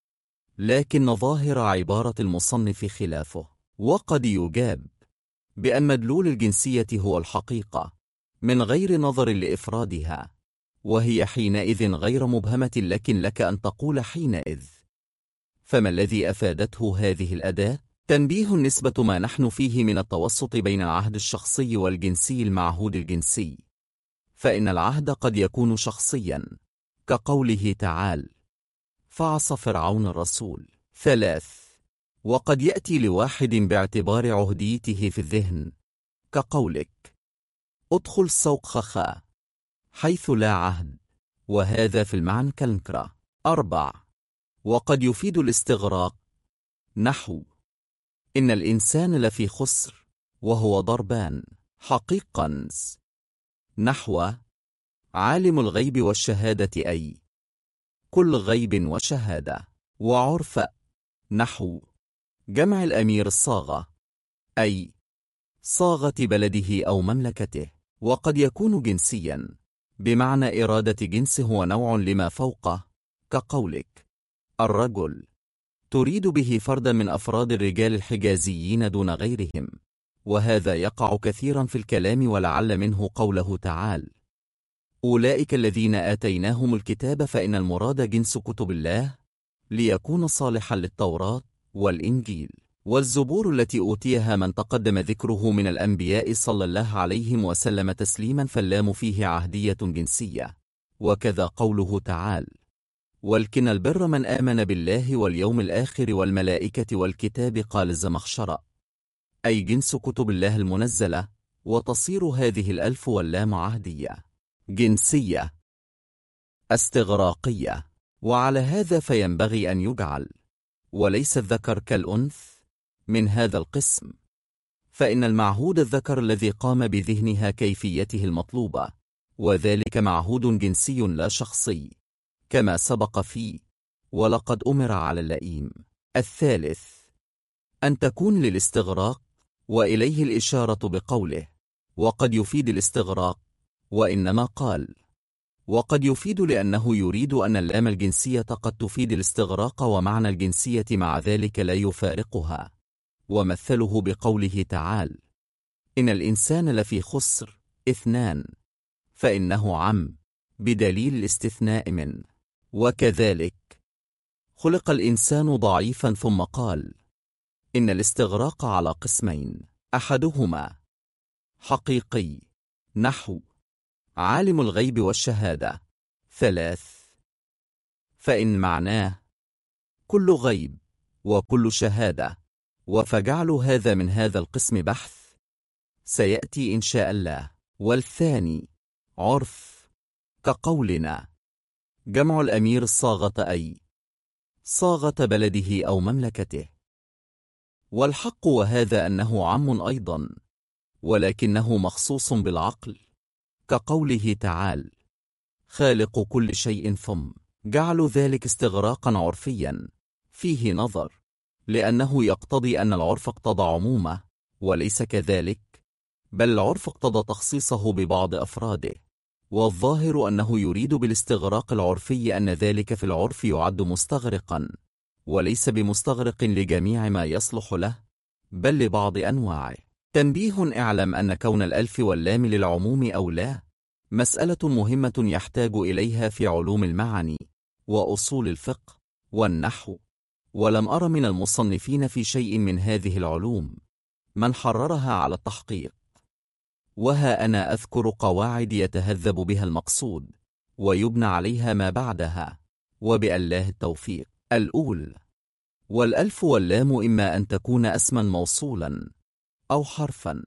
لكن ظاهر عبارة المصنف خلافه. وقد يجاب بأن مدلول الجنسية هو الحقيقة من غير نظر لإفرادها، وهي حينئذ غير مبهمة، لكن لك أن تقول حينئذ: فما الذي أفادته هذه الأداة؟ تنبيه نسبة ما نحن فيه من التوسط بين العهد الشخصي والجنسي المعهود الجنسي، فإن العهد قد يكون شخصيا كقوله تعالى: فعصى فرعون الرسول. 3. وقد يأتي لواحد باعتبار عهديته في الذهن كقولك: ادخل سوق خخا، حيث لا عهد، وهذا في المعنى كالنكرة. 4. وقد يفيد الاستغراق، نحو: إن الإنسان لفي خسر، وهو ضربان. حقيقا، نحو: عالم الغيب والشهادة، أي كل غيب وشهادة. وعرف، نحو: جمع الأمير الصاغة، أي صاغة بلده أو مملكته. وقد يكون جنسيا بمعنى إرادة جنسه ونوع لما فوقه، كقولك: الرجل، تريد به فردا من أفراد الرجال الحجازيين دون غيرهم. وهذا يقع كثيرا في الكلام، ولعل منه قوله تعالى: أولئك الذين آتيناهم الكتاب، فإن المراد جنس كتب الله ليكون صالحا للتوراة والإنجيل والزبور التي أوتيها من تقدم ذكره من الأنبياء صلى الله عليهم وسلم تسليما، فاللام فيه عهدية جنسية. وكذا قوله تعالى: ولكن البر من آمن بالله واليوم الآخر والملائكة والكتاب، قال الزمخشري: أي جنس كتب الله المنزلة. وتصير هذه الألف واللام عهدية جنسية استغراقية. وعلى هذا فينبغي أن يجعل وليس الذكر كالأنث من هذا القسم، فإن المعهود الذكر الذي قام بذهنها كيفيته المطلوبة، وذلك معهود جنسي لا شخصي، كما سبق فيه: ولقد أمر على اللئيم. 3. أن تكون للاستغراق، وإليه الإشارة بقوله: وقد يفيد الاستغراق، وإنما قال: وقد يفيد لأنه يريد أن اللام الجنسية قد تفيد الاستغراق، ومعنى الجنسية مع ذلك لا يفارقها. ومثله بقوله تعالى: إن الإنسان لفي خسر 2، فإنه عم بدليل الاستثناء من. وكذلك خلق الإنسان ضعيفا، ثم قال: إن الاستغراق على قسمين، أحدهما حقيقي، نحو: عالم الغيب والشهادة. 3. فإن معناه كل غيب وكل شهادة، وفجعل هذا من هذا القسم بحث سيأتي إن شاء الله. والثاني عرف، كقولنا: جمع الأمير الصاغة، أي صاغة بلده أو مملكته. والحق وهذا أنه عام أيضا، ولكنه مخصوص بالعقل، كقوله تعالى: خالق كل شيء، ثم جعل ذلك استغراقا عرفيا فيه نظر، لأنه يقتضي أن العرف اقتضى عمومه، وليس كذلك، بل العرف اقتضى تخصيصه ببعض أفراده. والظاهر أنه يريد بالاستغراق العرفي أن ذلك في العرف يعد مستغرقا، وليس بمستغرق لجميع ما يصلح له، بل لبعض أنواعه. تنبيه: اعلم أن كون الألف واللام للعموم أو لا مسألة مهمة يحتاج إليها في علوم المعاني وأصول الفقه والنحو ولم أر من المصنفين في شيء من هذه العلوم من حررها على التحقيق. وها أنا أذكر قواعد يتهذب بها المقصود ويبنى عليها ما بعدها، وبالله التوفيق. الأول: والألف واللام إما أن تكون اسما موصولا أو حرفا،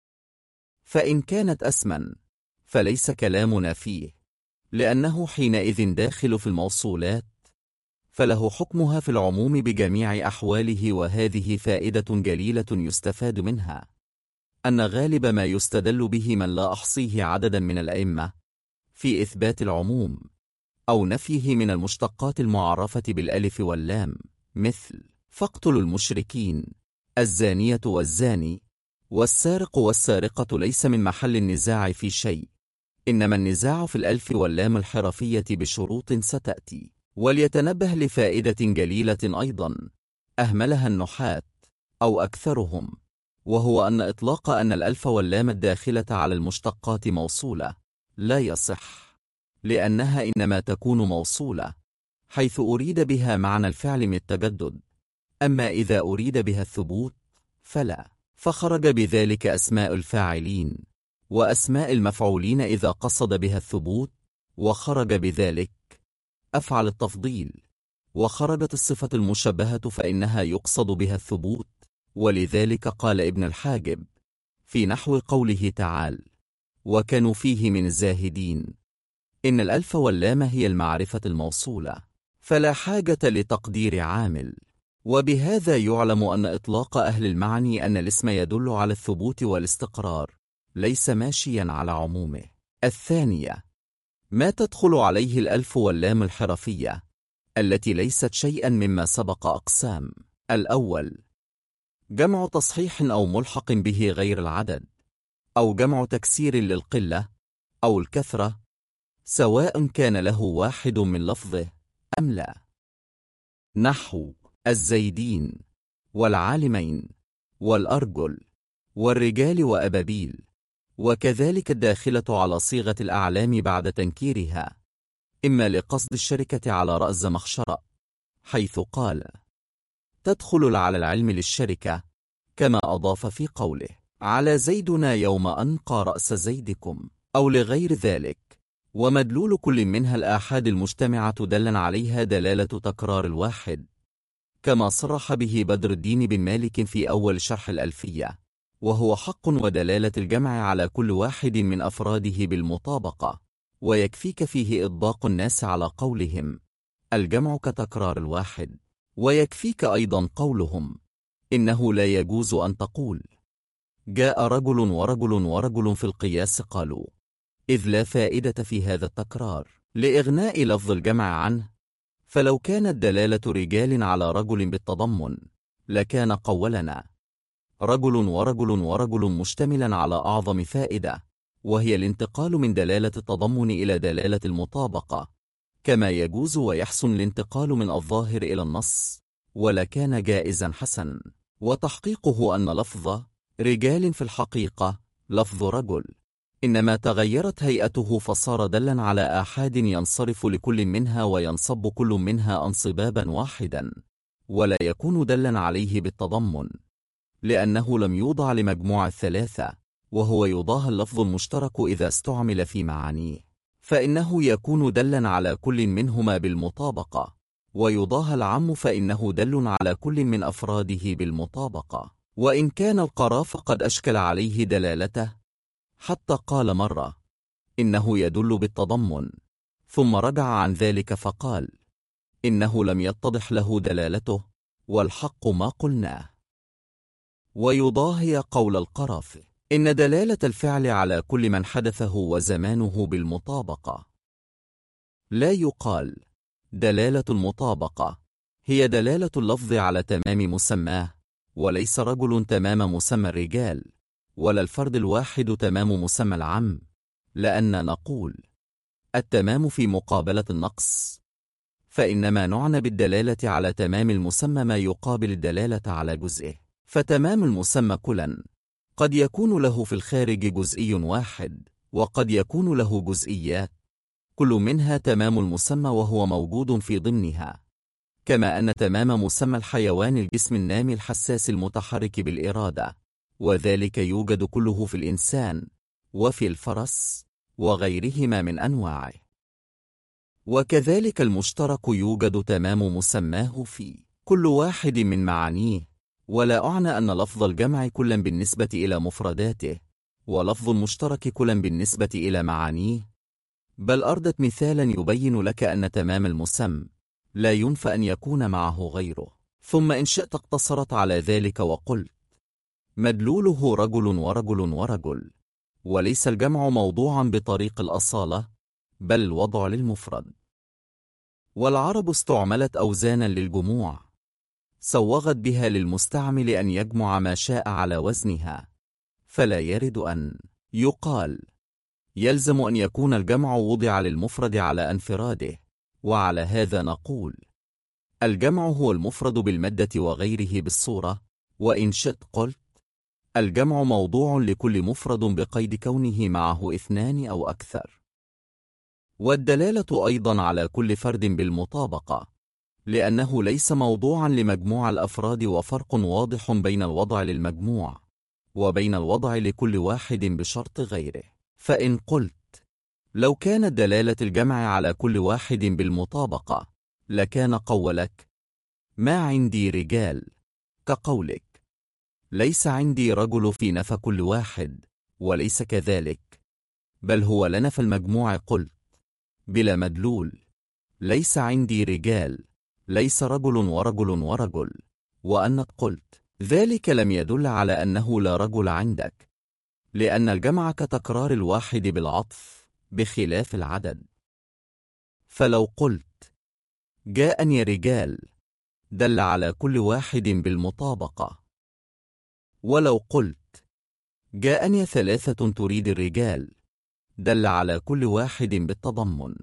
فإن كانت اسما فليس كلامنا فيه، لأنه حينئذ داخل في الموصولات، فله حكمها في العموم بجميع أحواله. وهذه فائدة جليلة يستفاد منها، أن غالب ما يستدل به من لا أحصيه عددا من الأئمة في إثبات العموم أو نفيه من المشتقات المعرفة بالألف واللام، مثل فاقتلوا المشركين، الزانية والزاني، والسارق والسارقة، ليس من محل النزاع في شيء، إنما النزاع في الألف واللام الحرفية بشروط ستأتي. وليتنبه لفائدة جليلة أيضا أهملها النحاة أو أكثرهم، وهو أن إطلاق أن الألف واللام الداخلة على المشتقات موصولة لا يصح، لأنها إنما تكون موصولة حيث أريد بها معنى الفعل من التجدد، أما إذا أريد بها الثبوت فلا، فخرج بذلك أسماء الفاعلين وأسماء المفعولين إذا قصد بها الثبوت، وخرج بذلك أفعل التفضيل، وخرجت الصفة المشبهة فإنها يقصد بها الثبوت. ولذلك قال ابن الحاجب في نحو قوله تعالى: وكانوا فيه من الزاهدين، إن الألف واللام هي المعرفة الموصولة، فلا حاجة لتقدير عامل. وبهذا يعلم أن إطلاق أهل المعني أن الاسم يدل على الثبوت والاستقرار ليس ماشيا على عمومه. الثانية: ما تدخل عليه الألف واللام الحرفية التي ليست شيئا مما سبق أقسام. الأول: جمع تصحيح أو ملحق به غير العدد، أو جمع تكسير للقلة أو الكثرة، سواء كان له واحد من لفظه أم لا، نحو الزيدين والعالمين والأرجل والرجال وأبابيل. وكذلك الداخلة على صيغة الأعلام بعد تنكيرها، إما لقصد الشركة على رأس مخشرة، حيث قال: تدخل على العلم للشركة، كما أضاف في قوله: على زيدنا يوم أنقى رأس زيدكم، أو لغير ذلك. ومدلول كل منها الآحاد المجتمعة دلا عليها دلالة تكرار الواحد، كما صرح به بدر الدين بن مالك في أول شرح الألفية، وهو حق، ودلالة الجمع على كل واحد من أفراده بالمطابقة. ويكفيك فيه إطباق الناس على قولهم الجمع كتكرار الواحد، ويكفيك أيضا قولهم إنه لا يجوز أن تقول جاء رجل ورجل ورجل في القياس، قالوا إذ لا فائدة في هذا التكرار لإغناء لفظ الجمع عنه، فلو كانت دلالة رجال على رجل بالتضمن لكان قولنا رجل ورجل ورجل مشتملا على أعظم فائدة، وهي الانتقال من دلالة التضمن إلى دلالة المطابقة، كما يجوز ويحسن الانتقال من الظاهر إلى النص، ولكان جائزا حسنا. وتحقيقه أن لفظ رجال في الحقيقة لفظ رجل، إنما تغيرت هيئته فصار دلا على آحاد ينصرف لكل منها وينصب كل منها انصبابا واحدا، ولا يكون دلا عليه بالتضمن، لأنه لم يوضع لمجموع الثلاثة، وهو يضاهى اللفظ المشترك إذا استعمل في معانيه، فإنه يكون دلا على كل منهما بالمطابقة، ويضاهى العم فإنه دل على كل من أفراده بالمطابقة. وإن كان القراف قد أشكل عليه دلالته، حتى قال مرة إنه يدل بالتضمن، ثم رجع عن ذلك فقال إنه لم يتضح له دلالته، والحق ما قلناه. ويضاهي قول القراف إن دلالة الفعل على كل من حدثه وزمانه بالمطابقة. لا يقال دلالة المطابقة هي دلالة اللفظ على تمام مسماه، وليس رجل تمام مسمى الرجال، ولا الفرد الواحد تمام مسمى العم، لأن نقول التمام في مقابلة النقص، فإنما نعنى بالدلالة على تمام المسمى ما يقابل الدلالة على جزئه. فتمام المسمى كلا قد يكون له في الخارج جزئي واحد، وقد يكون له جزئيات، كل منها تمام المسمى وهو موجود في ضمنها، كما أن تمام مسمى الحيوان الجسم النامي الحساس المتحرك بالإرادة، وذلك يوجد كله في الإنسان وفي الفرس وغيرهما من أنواعه. وكذلك المشترك يوجد تمام مسماه في كل واحد من معانيه، ولا أعنى أن لفظ الجمع كلا بالنسبة إلى مفرداته ولفظ المشترك كلا بالنسبة إلى معانيه، بل أردت مثالا يبين لك أن تمام المسمى لا ينفى أن يكون معه غيره. ثم إن شئت اقتصرت على ذلك وقلت مدلوله رجل ورجل ورجل، وليس الجمع موضوعا بطريق الأصالة بل الوضع للمفرد. والعرب استعملت أوزانا للجموع سوغت بها للمستعمل أن يجمع ما شاء على وزنها، فلا يرد أن يقال يلزم أن يكون الجمع وضع للمفرد على انفراده، وعلى هذا نقول الجمع هو المفرد بالمادة وغيره بالصورة. وإن شئت قلت الجمع موضوع لكل مفرد بقيد كونه معه اثنان أو أكثر. والدلالة أيضا على كل فرد بالمطابقة، لأنه ليس موضوعا لمجموع الأفراد، وفرق واضح بين الوضع للمجموع وبين الوضع لكل واحد بشرط غيره. فإن قلت لو كانت دلالة الجمع على كل واحد بالمطابقة لكان قولك ما عندي رجال كقولك ليس عندي رجل في نفى كل واحد، وليس كذلك، بل هو لنفى المجموع. قلت بلا مدلول ليس عندي رجال ليس رجل ورجل ورجل، وأنك قلت ذلك لم يدل على أنه لا رجل عندك، لأن الجمع كتكرار الواحد بالعطف بخلاف العدد. فلو قلت جاءني رجال دل على كل واحد بالمطابقة، ولو قلت جاءني ثلاثة تريد الرجال دل على كل واحد بالتضمن.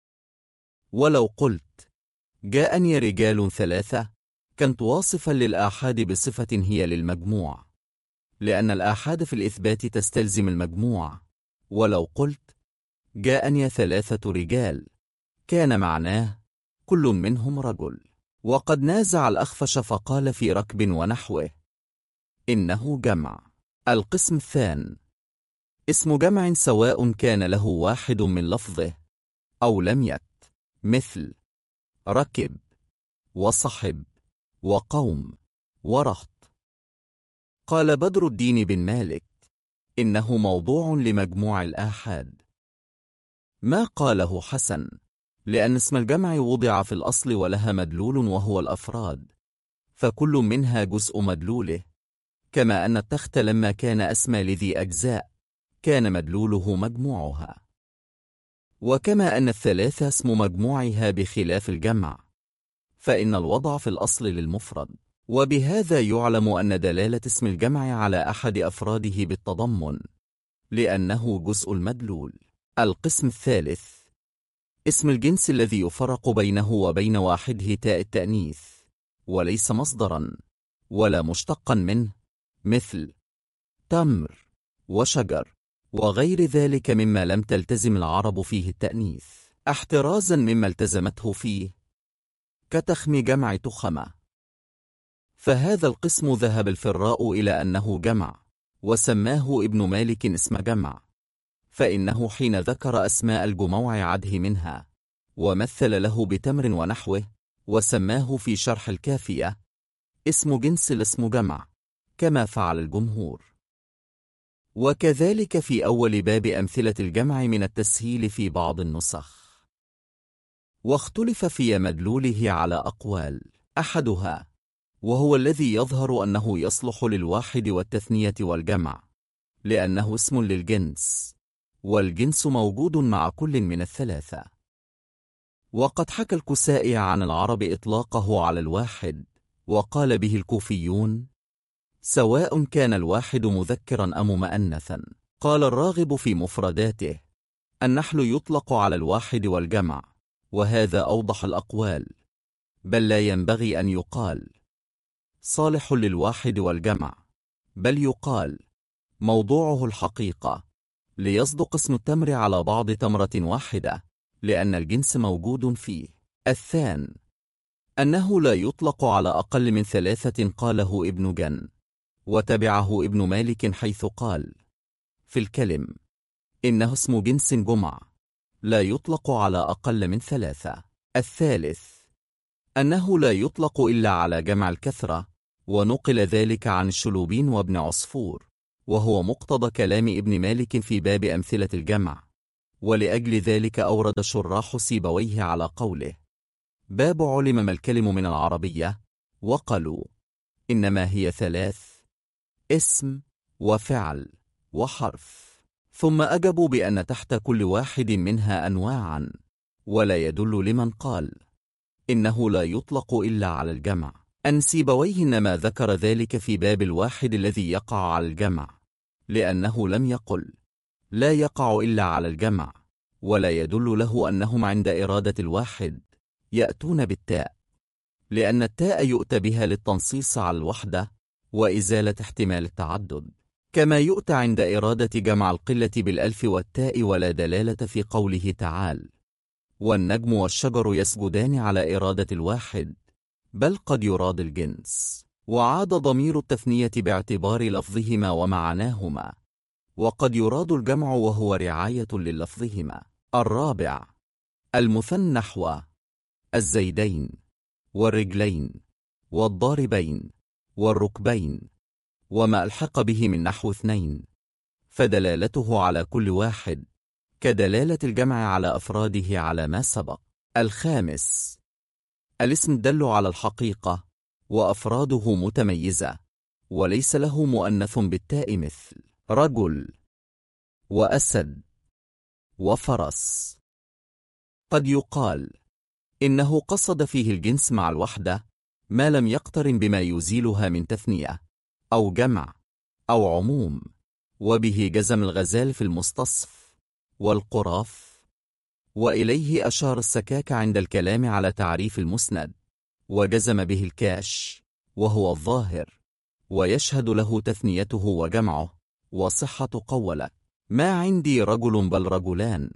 ولو قلت جاءني رجال ثلاثة كنت واصفا للآحاد بصفة هي للمجموع، لأن الآحاد في الإثبات تستلزم المجموع. ولو قلت جاءني ثلاثة رجال كان معناه كل منهم رجل. وقد نازع الأخفش فقال في ركب ونحوه إنه جمع. القسم الثاني اسم جمع سواء كان له واحد من لفظه أو لم يت، مثل ركب وصحب وقوم ورهط. قال بدر الدين بن مالك إنه موضوع لمجموع الآحاد. ما قاله حسن، لأن اسم الجمع وضع في الأصل ولها مدلول وهو الأفراد، فكل منها جزء مدلوله، كما أن التخت لما كان أسمى لذي أجزاء كان مدلوله مجموعها، وكما أن الثلاثة اسم مجموعها بخلاف الجمع، فإن الوضع في الأصل للمفرد. وبهذا يعلم أن دلالة اسم الجمع على أحد أفراده بالتضمن، لأنه جزء المدلول. القسم الثالث اسم الجنس الذي يفرق بينه وبين واحده تاء التأنيث، وليس مصدرا ولا مشتقا منه، مثل تمر وشجر وغير ذلك مما لم تلتزم العرب فيه التأنيث، احترازا مما التزمته فيه كتخم جمع تخمة. فهذا القسم ذهب الفراء إلى أنه جمع، وسماه ابن مالك اسم جمع، فإنه حين ذكر أسماء الجموع عده منها ومثل له بتمر ونحوه، وسماه في شرح الكافية اسم جنس الاسم جمع، كما فعل الجمهور. وكذلك في أول باب أمثلة الجمع من التسهيل في بعض النسخ. واختلف في مدلوله على أقوال، أحدها وهو الذي يظهر أنه يصلح للواحد والتثنية والجمع، لأنه اسم للجنس، والجنس موجود مع كل من الثلاثة. وقد حكى الكسائي عن العرب إطلاقه على الواحد، وقال به الكوفيون سواء كان الواحد مذكرا أم مؤنثا. قال الراغب في مفرداته النحل يطلق على الواحد والجمع، وهذا أوضح الأقوال، بل لا ينبغي أن يقال صالح للواحد والجمع، بل يقال موضوعه الحقيقة، ليصدق اسم التمر على بعض تمرة واحدة، لأن الجنس موجود فيه. الثاني أنه لا يطلق على أقل من 3 قاله ابن جن، وتبعه ابن مالك حيث قال في الكلم إنه اسم جنس جمع لا يطلق على أقل من 3. الثالث أنه لا يطلق إلا على جمع الكثرة، ونقل ذلك عن الشلوبين وابن عصفور، وهو مقتضى كلام ابن مالك في باب أمثلة الجمع، ولأجل ذلك أورد شراح سيبويه على قوله باب علم ما الكلم من العربية، وقالوا إنما هي 3: اسم وفعل وحرف. ثم أجبوا بأن تحت كل واحد منها أنواعا، ولا يدل لمن قال إنه لا يطلق إلا على الجمع أن سيبويه إنما ذكر ذلك في باب الواحد الذي يقع على الجمع، لأنه لم يقل لا يقع إلا على الجمع، ولا يدل له أنهم عند إرادة الواحد يأتون بالتاء، لأن التاء يؤتى بها للتنصيص على الوحدة وإزالة احتمال التعدد، كما يؤتى عند إرادة جمع القلة بالألف والتاء، ولا دلالة في قوله تعالى والنجم والشجر يسجدان على إرادة الواحد، بل قد يراد الجنس، وعاد ضمير التثنية باعتبار لفظهما ومعناهما، وقد يراد الجمع وهو رعاية للفظهما. الرابع المثنى نحو الزيدين والرجلين والضاربين والركبين وما ألحق به من نحو 2، فدلالته على كل واحد كدلالة الجمع على أفراده على ما سبق. الخامس الاسم دل على الحقيقة وأفراده متميزة، وليس له مؤنث بالتاء مثل رجل وأسد وفرس. قد يقال إنه قصد فيه الجنس مع الوحدة ما لم يقترن بما يزيلها من تثنية أو جمع أو عموم، وبه جزم الغزال في المستصف والقراف، وإليه أشار السكاك عند الكلام على تعريف المسند، وجزم به الكاش وهو الظاهر، ويشهد له تثنيته وجمعه وصحة قولك ما عندي رجل بل رجلان،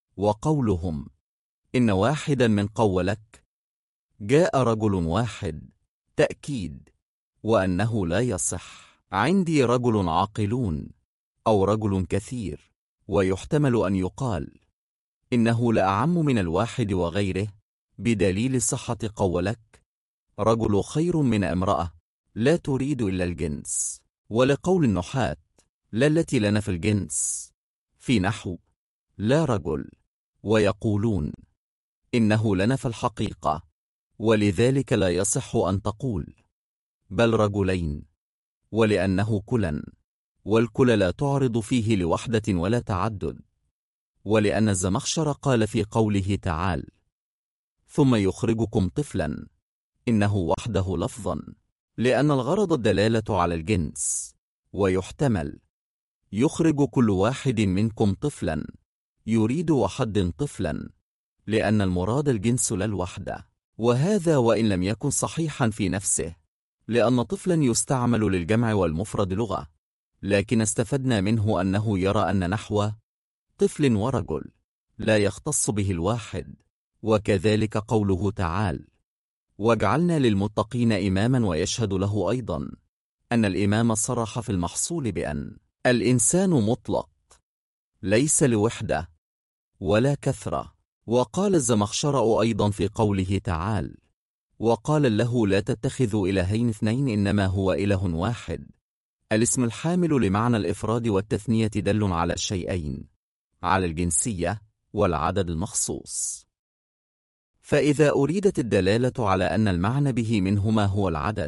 وقولهم إن واحدا من قولك جاء رجل واحد تأكيد، وأنه لا يصح عندي رجل عاقلون أو رجل كثير، ويحتمل أن يقال إنه لأعم من الواحد وغيره بدليل صحة قولك رجل خير من امرأة لا تريد إلا الجنس، ولقول النحاة لا التي لنا في الجنس في نحو لا رجل، ويقولون إنه لنا في الحقيقة، ولذلك لا يصح أن تقول بل رجلين، ولأنه كلا، والكل لا تعرض فيه لوحدة ولا تعدد، ولأن الزمخشر قال في قوله تعالى ثم يخرجكم طفلا إنه وحده لفظا، لأن الغرض الدلالة على الجنس، ويحتمل يخرج كل واحد منكم طفلا يريد وحد طفلا، لأن المراد الجنس لا الوحدة، وهذا وإن لم يكن صحيحا في نفسه، لأن طفلا يستعمل للجمع والمفرد لغة، لكن استفدنا منه أنه يرى أن نحو طفل ورجل لا يختص به الواحد، وكذلك قوله تعالى واجعلنا للمتقين إماما، ويشهد له أيضا أن الإمام صرح في المحصول بأن الإنسان مطلق ليس لوحدة ولا كثرة. وقال الزمخشرأ أيضا في قوله تعالى وقال له لا تتخذوا إلهين اثنين إنما هو إله واحد، الاسم الحامل لمعنى الإفراد والتثنية دل على الشيئين، على الجنسية والعدد المخصوص، فإذا أريدت الدلالة على أن المعنى به منهما هو العدد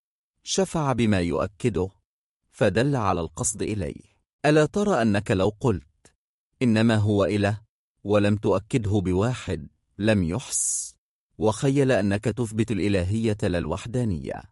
شفع بما يؤكده، فدل على القصد إليه. ألا ترى أنك لو قلت إنما هو إله ولم تؤكده بواحد لم يحس، وخيل أنك تثبت الإلهية لا الوحدانية.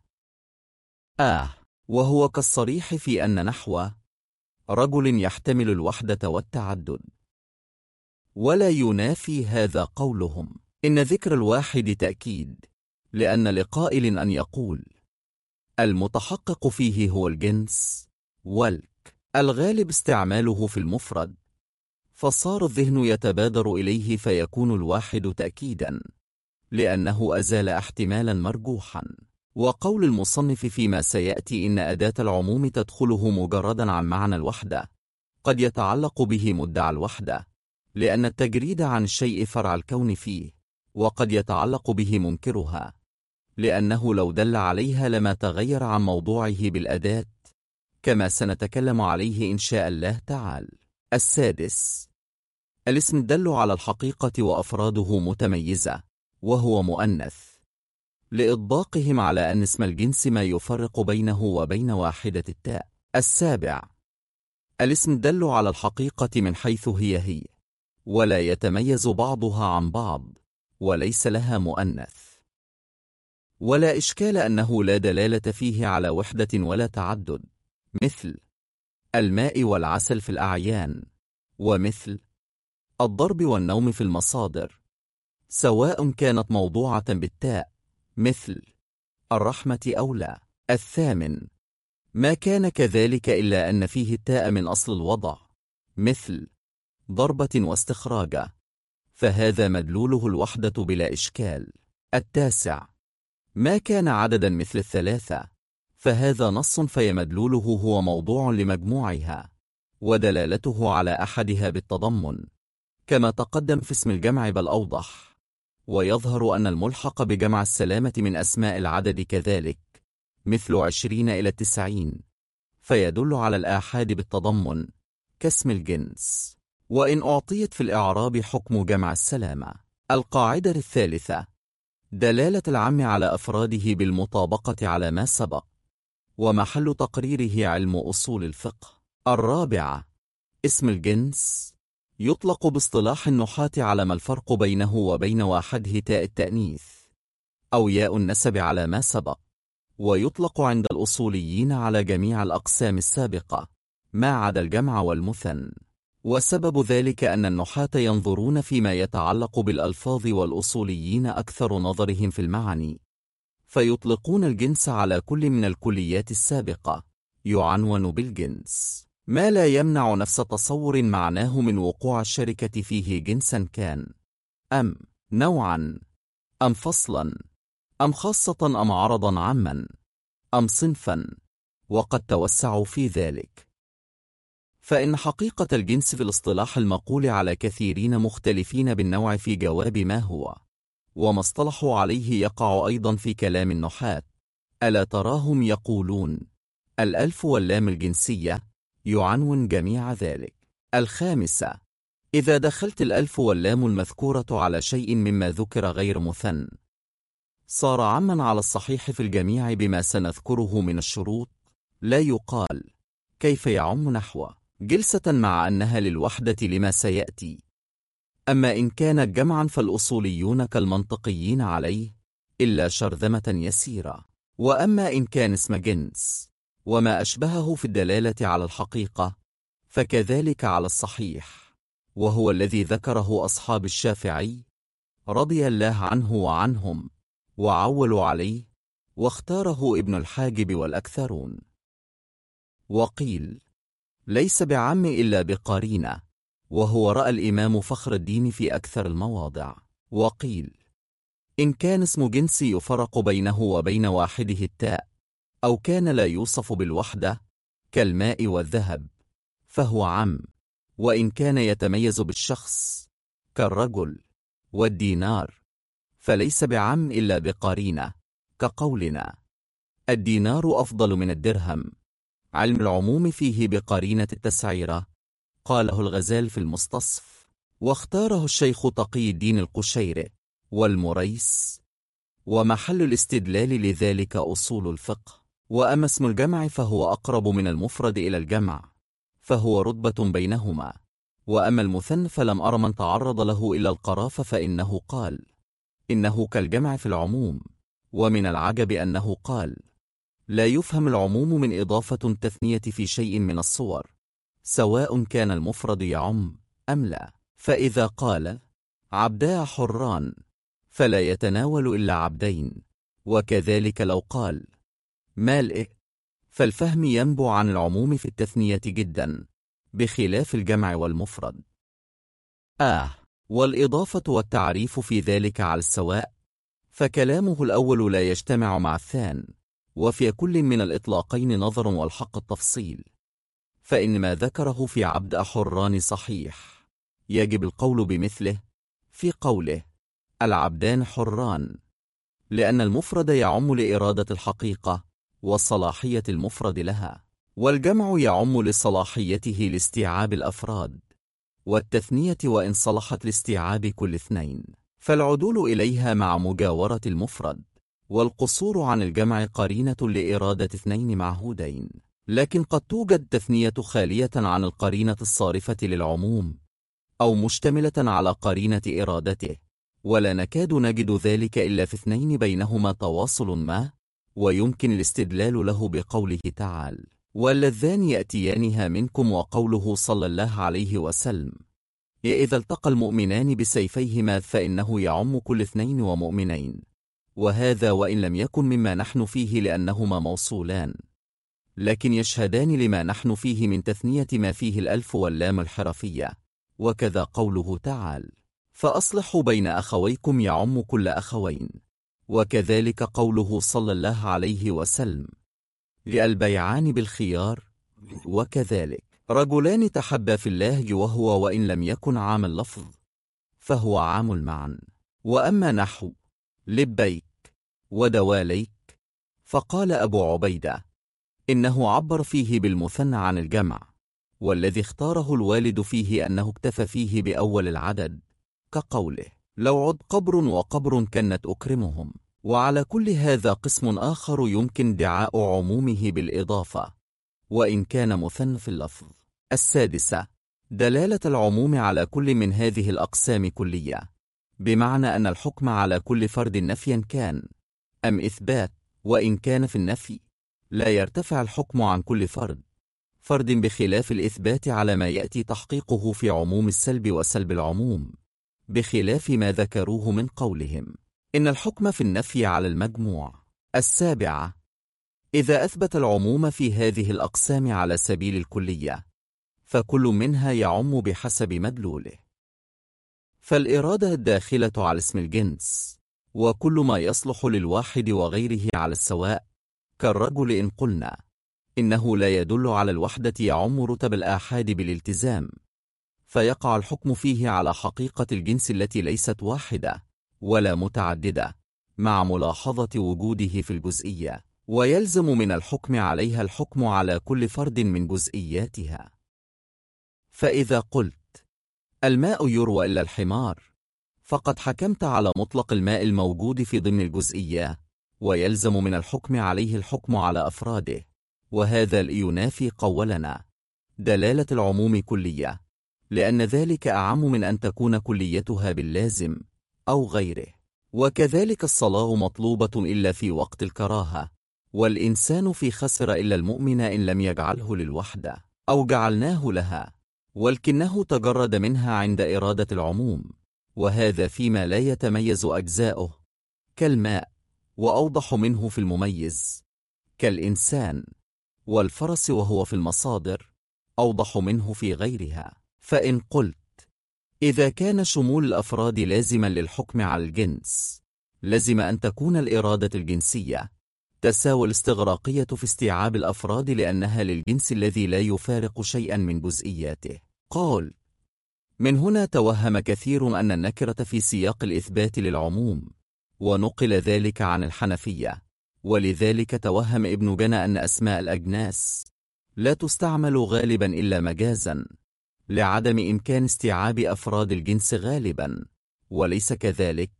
وهو كالصريح في أن نحو رجل يحتمل الوحدة والتعدد، ولا ينافي هذا قولهم إن ذكر الواحد تأكيد، لأن لقائل أن يقول المتحقق فيه هو الجنس، الغالب استعماله في المفرد، فصار الذهن يتبادر إليه فيكون الواحد تأكيدا، لأنه أزال احتمالا مرجوحا. وقول المصنف فيما سيأتي إن أداة العموم تدخله مجردا عن معنى الوحدة قد يتعلق به مدعى الوحدة، لأن التجريد عن الشيء فرع الكون فيه، وقد يتعلق به منكرها، لأنه لو دل عليها لما تغير عن موضوعه بالأداة، كما سنتكلم عليه إن شاء الله تعالى. السادس، الاسم الدل على الحقيقة وأفراده متميزة، وهو مؤنث، لإطباقهم على أن اسم الجنس ما يفرق بينه وبين واحدة التاء. السابع، الاسم الدل على الحقيقة من حيث هي، ولا يتميز بعضها عن بعض، وليس لها مؤنث، ولا إشكال أنه لا دلالة فيه على وحدة ولا تعدد، مثل الماء والعسل في الأعيان، ومثل الضرب والنوم في المصادر، سواء كانت موضوعة بالتاء، مثل الرحمة أو لا. الثامن، ما كان كذلك إلا أن فيه التاء من أصل الوضع، مثل ضربة واستخراجة، فهذا مدلوله الوحدة بلا إشكال. التاسع، ما كان عددا مثل الثلاثة، فهذا نص فيمدلوله هو موضوع لمجموعها، ودلالته على أحدها بالتضمن، كما تقدم في اسم الجمع بل أوضح. ويظهر أن الملحق بجمع السلامة من أسماء العدد كذلك، مثل 20 إلى 90، فيدل على الآحاد بالتضمن كاسم الجنس، وإن أعطيت في الإعراب حكم جمع السلامة. القاعدة الثالثة، دلالة العم على أفراده بالمطابقة على ما سبق، ومحل تقريره علم أصول الفقه. الرابعة، اسم الجنس يطلق باصطلاح النحاة على ما الفرق بينه وبين واحده تاء التأنيث أو ياء النسب على ما سبق، ويطلق عند الأصوليين على جميع الأقسام السابقة ما عدا الجمع والمثنى. وسبب ذلك أن النحاة ينظرون فيما يتعلق بالألفاظ والأصوليين أكثر نظرهم في المعاني، فيطلقون الجنس على كل من الكليات السابقة يعنون بالجنس، ما لا يمنع نفس تصور معناه من وقوع الشركة فيه جنسا كان، أم نوعا، أم فصلا، أم خاصة، أم عرضا عاما، أم صنفا، وقد توسعوا في ذلك. فإن حقيقة الجنس في الاصطلاح المقول على كثيرين مختلفين بالنوع في جواب ما هو، وما اصطلحوا عليه يقع أيضا في كلام النحاة. ألا تراهم يقولون الألف واللام الجنسية يعنون جميع ذلك. الخامسة، إذا دخلت الألف واللام المذكورة على شيء مما ذكر غير مثنى، صار عما على الصحيح في الجميع بما سنذكره من الشروط، لا يقال كيف يعم نحو جلسة مع أنها للوحدة لما سيأتي. أما إن كانت جمعا فالأصوليون كالمنطقيين عليه إلا شرذمة يسيرة. وأما إن كان اسم جنس وما أشبهه في الدلالة على الحقيقة فكذلك على الصحيح، وهو الذي ذكره أصحاب الشافعي رضي الله عنه وعنهم، وعولوا عليه، واختاره ابن الحاجب والأكثرون. وقيل ليس بعم إلا بقرينة، وهو رأى الإمام فخر الدين في أكثر المواضع. وقيل إن كان اسم جنس يفرق بينه وبين واحده التاء، أو كان لا يوصف بالوحدة كالماء والذهب فهو عم، وإن كان يتميز بالشخص كالرجل والدينار فليس بعم إلا بقرينة، كقولنا الدينار أفضل من الدرهم. علم العموم فيه بقرينة التسعيرة، قاله الغزال في المستصف، واختاره الشيخ تقي الدين القشيري والمريس، ومحل الاستدلال لذلك أصول الفقه. وأما اسم الجمع فهو أقرب من المفرد إلى الجمع، فهو رتبة بينهما. وأما المثنى فلم أر من تعرض له إلا القرافة، فإنه قال إنه كالجمع في العموم. ومن العجب أنه قال لا يفهم العموم من إضافة التثنية في شيء من الصور، سواء كان المفرد يعم أم لا. فإذا قال عبدا حران فلا يتناول إلا عبدين، وكذلك لو قال مالئ، فالفهم ينبع عن العموم في التثنية جدا، بخلاف الجمع والمفرد. والإضافة والتعريف في ذلك على السواء، فكلامه الأول لا يجتمع مع الثاني، وفي كل من الإطلاقين نظر والحق التفصيل. فإن ما ذكره في عبد حران صحيح، يجب القول بمثله في قوله العبدان حران، لأن المفرد يعم لإرادة الحقيقة وصلاحية المفرد لها، والجمع يعم لصلاحيته لاستيعاب الأفراد، والتثنية وإن صلحت لاستيعاب كل اثنين، فالعدول إليها مع مجاورة المفرد، والقصور عن الجمع قرينة لإرادة اثنين معهودين. لكن قد توجد تثنية خالية عن القرينة الصارفة للعموم، أو مشتملة على قرينة إرادته، ولا نكاد نجد ذلك إلا في اثنين بينهما تواصل ما، ويمكن الاستدلال له بقوله تعالى واللذان يأتيانها منكم، وقوله صلى الله عليه وسلم إذا التقى المؤمنان بسيفيهما فإنه يعم كل اثنين ومؤمنين، وهذا وإن لم يكن مما نحن فيه لأنهما موصولان، لكن يشهدان لما نحن فيه من تثنية ما فيه الألف واللام الحرفية. وكذا قوله تعالى فأصلحوا بين أخويكم يعم كل أخوين، وكذلك قوله صلى الله عليه وسلم البيعان بالخيار، وكذلك رجلان تحبا في الله، وهو وإن لم يكن عام اللفظ فهو عام المعنى. وأما نحو لبيك ودواليك فقال أبو عبيدة إنه عبر فيه بالمثنى عن الجمع، والذي اختاره الوالد فيه أنه اكتفى فيه بأول العدد، كقوله لو عد قبر وقبر كانت أكرمهم. وعلى كل هذا قسم آخر يمكن ادعاء عمومه بالإضافة وإن كان مثنى في اللفظ. السادسة دلالة العموم على كل من هذه الأقسام كلية، بمعنى أن الحكم على كل فرد نفيا كان أم إثبات، وإن كان في النفي لا يرتفع الحكم عن كل فرد بخلاف الإثبات على ما يأتي تحقيقه في عموم السلب وسلب العموم، بخلاف ما ذكروه من قولهم إن الحكم في النفي على المجموع. السابعة إذا أثبت العموم في هذه الأقسام على سبيل الكلية فكل منها يعم بحسب مدلوله، فالإرادة الداخلة على اسم الجنس، وكل ما يصلح للواحد وغيره على السواء، كالرجل إن قلنا إنه لا يدل على الوحدة يعم رتب الآحاد بالالتزام، فيقع الحكم فيه على حقيقة الجنس التي ليست واحدة ولا متعددة، مع ملاحظة وجوده في الجزئية، ويلزم من الحكم عليها الحكم على كل فرد من جزئياتها. فإذا قلت الماء يروى إلا الحمار، فقد حكمت على مطلق الماء الموجود في ضمن الجزئية، ويلزم من الحكم عليه الحكم على أفراده، وهذا ينافي قولنا دلالة العموم كلية، لأن ذلك أعم من أن تكون كليتها باللازم أو غيره. وكذلك الصلاة مطلوبة إلا في وقت الكراهة، والإنسان في خسر إلا المؤمن إن لم يجعله للوحدة أو جعلناه لها، ولكنه تجرد منها عند إرادة العموم، وهذا فيما لا يتميز أجزاؤه كالماء، وأوضح منه في المميز كالإنسان والفرس، وهو في المصادر أوضح منه في غيرها. فإن قلت إذا كان شمول الأفراد لازما للحكم على الجنس، لزم أن تكون الإرادة الجنسية تساوي الاستغراقية في استيعاب الأفراد، لأنها للجنس الذي لا يفارق شيئا من جزئياته. قال من هنا توهم كثير أن النكرة في سياق الإثبات للعموم، ونقل ذلك عن الحنفية، ولذلك توهم ابن جنى أن أسماء الأجناس لا تستعمل غالبا إلا مجازا، لعدم إمكان استيعاب أفراد الجنس غالبا، وليس كذلك،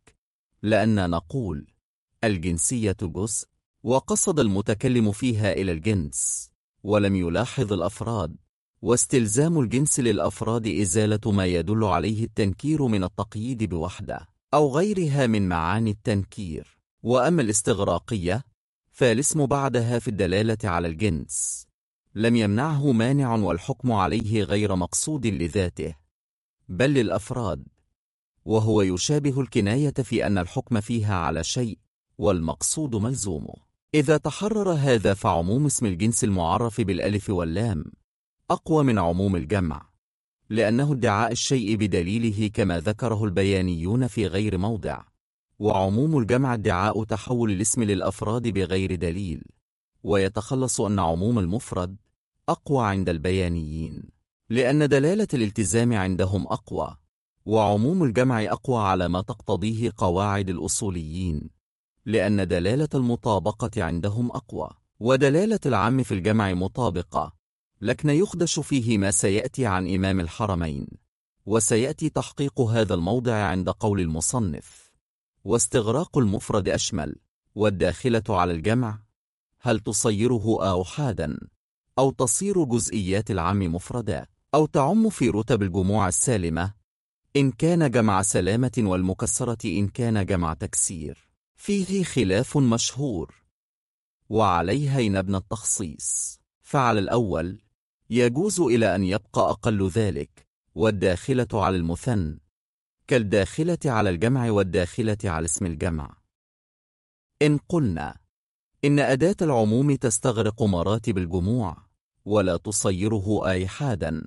لأن نقول الجنسية جزء، وقصد المتكلم فيها إلى الجنس ولم يلاحظ الأفراد، واستلزام الجنس للأفراد إزالة ما يدل عليه التنكير من التقييد بوحدة أو غيرها من معاني التنكير. وأما الاستغراقية فالاسم بعدها في الدلالة على الجنس لم يمنعه مانع، والحكم عليه غير مقصود لذاته بل للأفراد، وهو يشابه الكناية في أن الحكم فيها على شيء والمقصود ملزومه. إذا تحرر هذا فعموم اسم الجنس المعرف بالألف واللام أقوى من عموم الجمع، لأنه ادعاء الشيء بدليله كما ذكره البيانيون في غير موضع، وعموم الجمع ادعاء تحول الاسم للأفراد بغير دليل، ويتخلص أن عموم المفرد أقوى عند البيانيين، لأن دلالة الالتزام عندهم أقوى، وعموم الجمع أقوى على ما تقتضيه قواعد الأصوليين، لأن دلالة المطابقة عندهم أقوى، ودلالة العم في الجمع مطابقة، لكن يخدش فيه ما سيأتي عن إمام الحرمين، وسيأتي تحقيق هذا الموضع عند قول المصنف: واستغراق المفرد أشمل، والداخلة على الجمع هل تصيره آحادا، أو تصير جزئيات العم مفردا، أو تعم في رتب الجموع السالمة إن كان جمع سلامة، والمكسرة إن كان جمع تكسير. فيه خلاف مشهور، وعليها ينبنى التخصيص. فعلى الأول يجوز إلى أن يبقى أقل ذلك، والداخلة على المثنى كالداخلة على الجمع والداخلة على اسم الجمع. إن قلنا إن أداة العموم تستغرق مراتب الجموع ولا تصيره آحادا،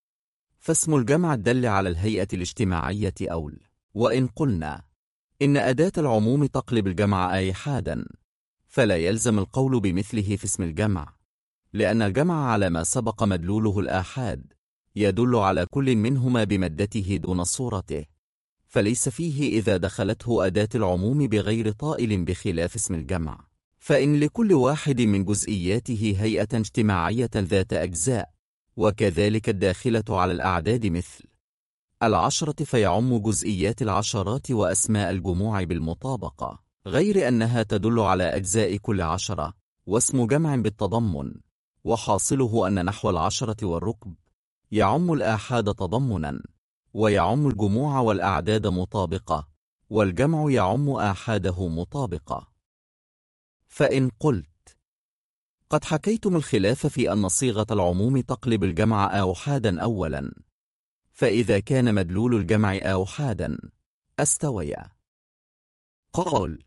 فاسم الجمع الدل على الهيئة الاجتماعية أول. وإن قلنا إن أداة العموم تقلب الجمع آحادا، فلا يلزم القول بمثله في اسم الجمع، لأن الجمع على ما سبق مدلوله الآحاد يدل على كل منهما بمدته دون صورته، فليس فيه إذا دخلته أداة العموم بغير طائل بخلاف اسم الجمع، فإن لكل واحد من جزئياته هيئة اجتماعية ذات أجزاء، وكذلك الداخلة على الأعداد مثل 10 فيعم جزئيات العشرات وأسماء الجموع بالمطابقة، غير أنها تدل على أجزاء كل 10 واسم جمع بالتضمن، وحاصله أن نحو 10 والركب يعم الآحاد تضمنا، ويعم الجموع والأعداد مطابقة، والجمع يعم آحاده مطابقة. فإن قلت قد حكيتم الخلاف في أن صيغة العموم تقلب الجمع آحادا أولا، فإذا كان مدلول الجمع آحادا استويا. قال: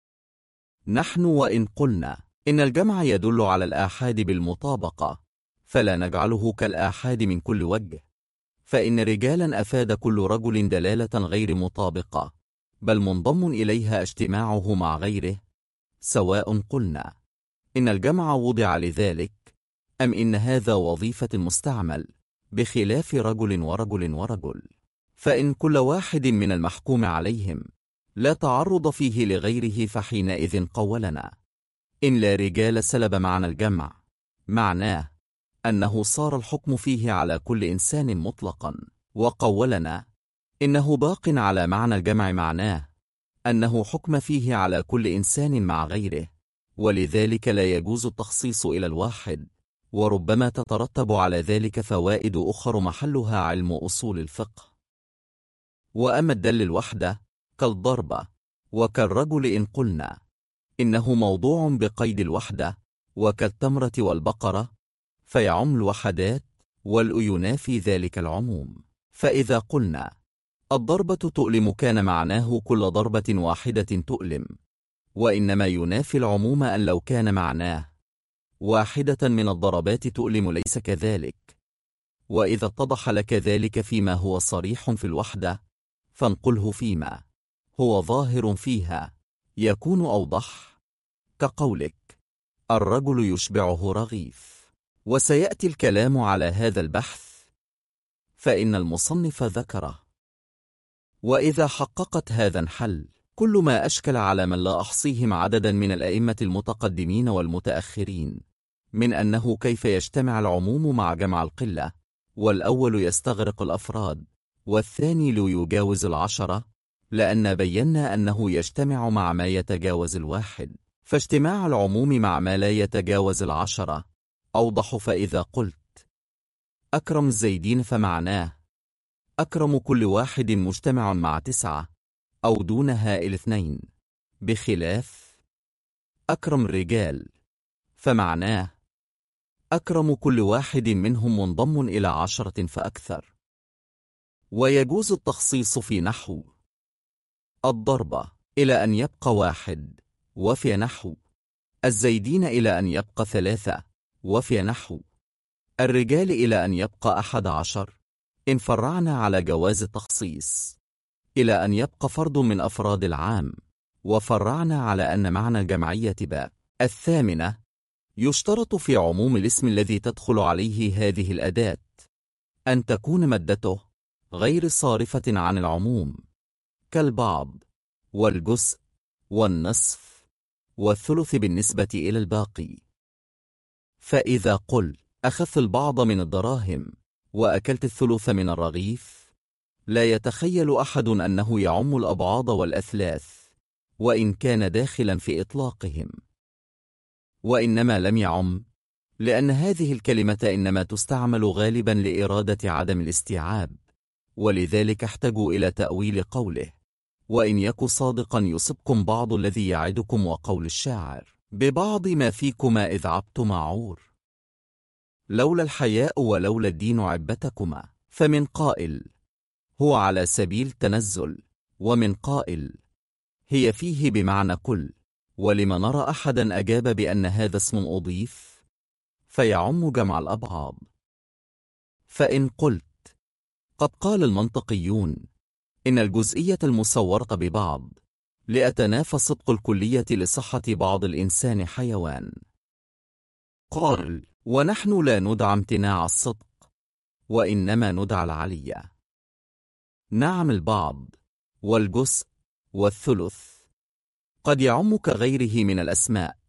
نحن وإن قلنا إن الجمع يدل على الآحاد بالمطابقة، فلا نجعله كالآحاد من كل وجه، فإن رجالا أفاد كل رجل دلالة غير مطابقة، بل منضم إليها اجتماعه مع غيره، سواء قلنا إن الجمع وضع لذلك أم إن هذا وظيفة المستعمل، بخلاف رجل ورجل ورجل، فإن كل واحد من المحكوم عليهم لا تعرض فيه لغيره، فحينئذ قولنا إن لا رجال سلب معنى الجمع، معناه أنه صار الحكم فيه على كل إنسان مطلقا، وقولنا إنه باق على معنى الجمع، معناه أنه حكم فيه على كل إنسان مع غيره، ولذلك لا يجوز التخصيص إلى الواحد، وربما تترتب على ذلك فوائد أخر محلها علم أصول الفقه. وأما الدل الوحدة كالضربة وكالرجل إن قلنا إنه موضوع بقيد الوحدة، وكالتمرة والبقرة، فيعم الوحدات والأينا في ذلك العموم. فإذا قلنا الضربة تؤلم كان معناه كل ضربة واحدة تؤلم، وإنما ينافي العموم أن لو كان معناه واحدة من الضربات تؤلم ليس كذلك. وإذا اتضح لك ذلك فيما هو صريح في الوحدة، فانقله فيما هو ظاهر فيها يكون أوضح، كقولك الرجل يشبعه رغيف. وسيأتي الكلام على هذا البحث، فإن المصنف ذكره. وإذا حققت هذا انحل كل ما أشكل على من لا أحصيهم عددا من الأئمة المتقدمين والمتأخرين، من أنه كيف يجتمع العموم مع جمع القلة، والأول يستغرق الأفراد والثاني لا يجاوز 10، لأن بينا أنه يجتمع مع ما يتجاوز الواحد، فاجتماع العموم مع ما لا يتجاوز 10 أوضح. فإذا قلت أكرم الزيدين فمعناه أكرم كل واحد مجتمع مع 9 أو دونها إلى 2، بخلاف أكرم الرجال فمعناه أكرم كل واحد منهم منضم إلى 10 فأكثر. ويجوز التخصيص في نحو الضربة إلى أن يبقى 1، وفي نحو الزيدين إلى أن يبقى 3، وفي نحو الرجال إلى أن يبقى 11، إن فرعنا على جواز التخصيص إلى أن يبقى فرد من أفراد العام، وفرعنا على أن معنى الجمعية باء. 8. يشترط في عموم الاسم الذي تدخل عليه هذه الأداة أن تكون مادته غير صارفة عن العموم، كالبعض والجزء والنصف والثلث بالنسبة إلى الباقي. فإذا قل أخذت البعض من الدراهم وأكلت الثلث من الرغيف، لا يتخيل أحد أنه يعم الأبعاض والأثلاث وإن كان داخلا في إطلاقهم، وإنما لم يعم لأن هذه الكلمة إنما تستعمل غالبا لإرادة عدم الاستيعاب، ولذلك احتجوا إلى تأويل قوله وإن يك صادقا يصبكم بعض الذي يعدكم، وقول الشاعر ببعض ما فيكما إذ عبتما عور، لولا الحياء ولولا الدين عبتكما. فمن قائل هو على سبيل تنزل، ومن قائل هي فيه بمعنى كل، ولما نرى أحدا أجاب بأن هذا اسم أضيف فيعم جمع الأبعاض. فإن قلت قد قال المنطقيون إن الجزئية المصورة ببعض لأتنافى صدق الكلية لصحة بعض الإنسان حيوان، قال ونحن لا ندعى امتناع الصدق وإنما ندعى العلية. نعم البعض والجزء والثلث قد يعم كغيره من الأسماء،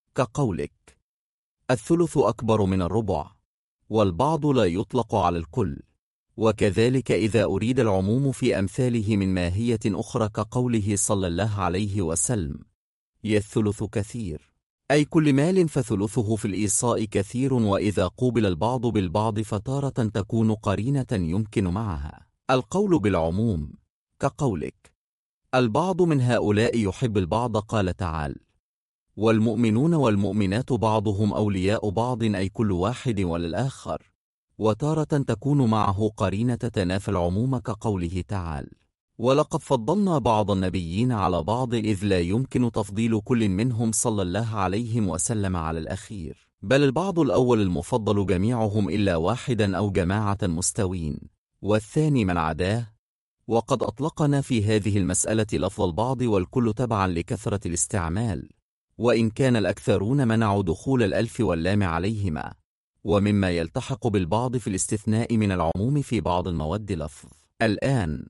كقولك الثلث أكبر من الربع، والبعض لا يطلق على الكل. وكذلك إذا أريد العموم في أمثاله من ماهية أخرى كقوله صلى الله عليه وسلم الثلث كثير، أي كل مال فثلثه في الإيصاء كثير. وإذا قوبل البعض بالبعض فتارة تكون قرينة يمكن معها القول بالعموم، كقولك البعض من هؤلاء يحب البعض، قال تعالى والمؤمنون والمؤمنات بعضهم أولياء بعض، أي كل واحد وللآخر. وتارة تكون معه قرينة تنافى العموم كقوله تعالى ولقد فضلنا بعض النبيين على بعض، إذ لا يمكن تفضيل كل منهم صلى الله عليه وسلم على الأخير، بل البعض الأول المفضل جميعهم إلا واحدا أو جماعة مستوين، والثاني من عداه. وقد أطلقنا في هذه المسألة لفظ البعض والكل تبعا لكثرة الاستعمال، وإن كان الأكثرون منعوا دخول الألف واللام عليهما. ومما يلتحق بالبعض في الاستثناء من العموم في بعض المواد لفظ الآن،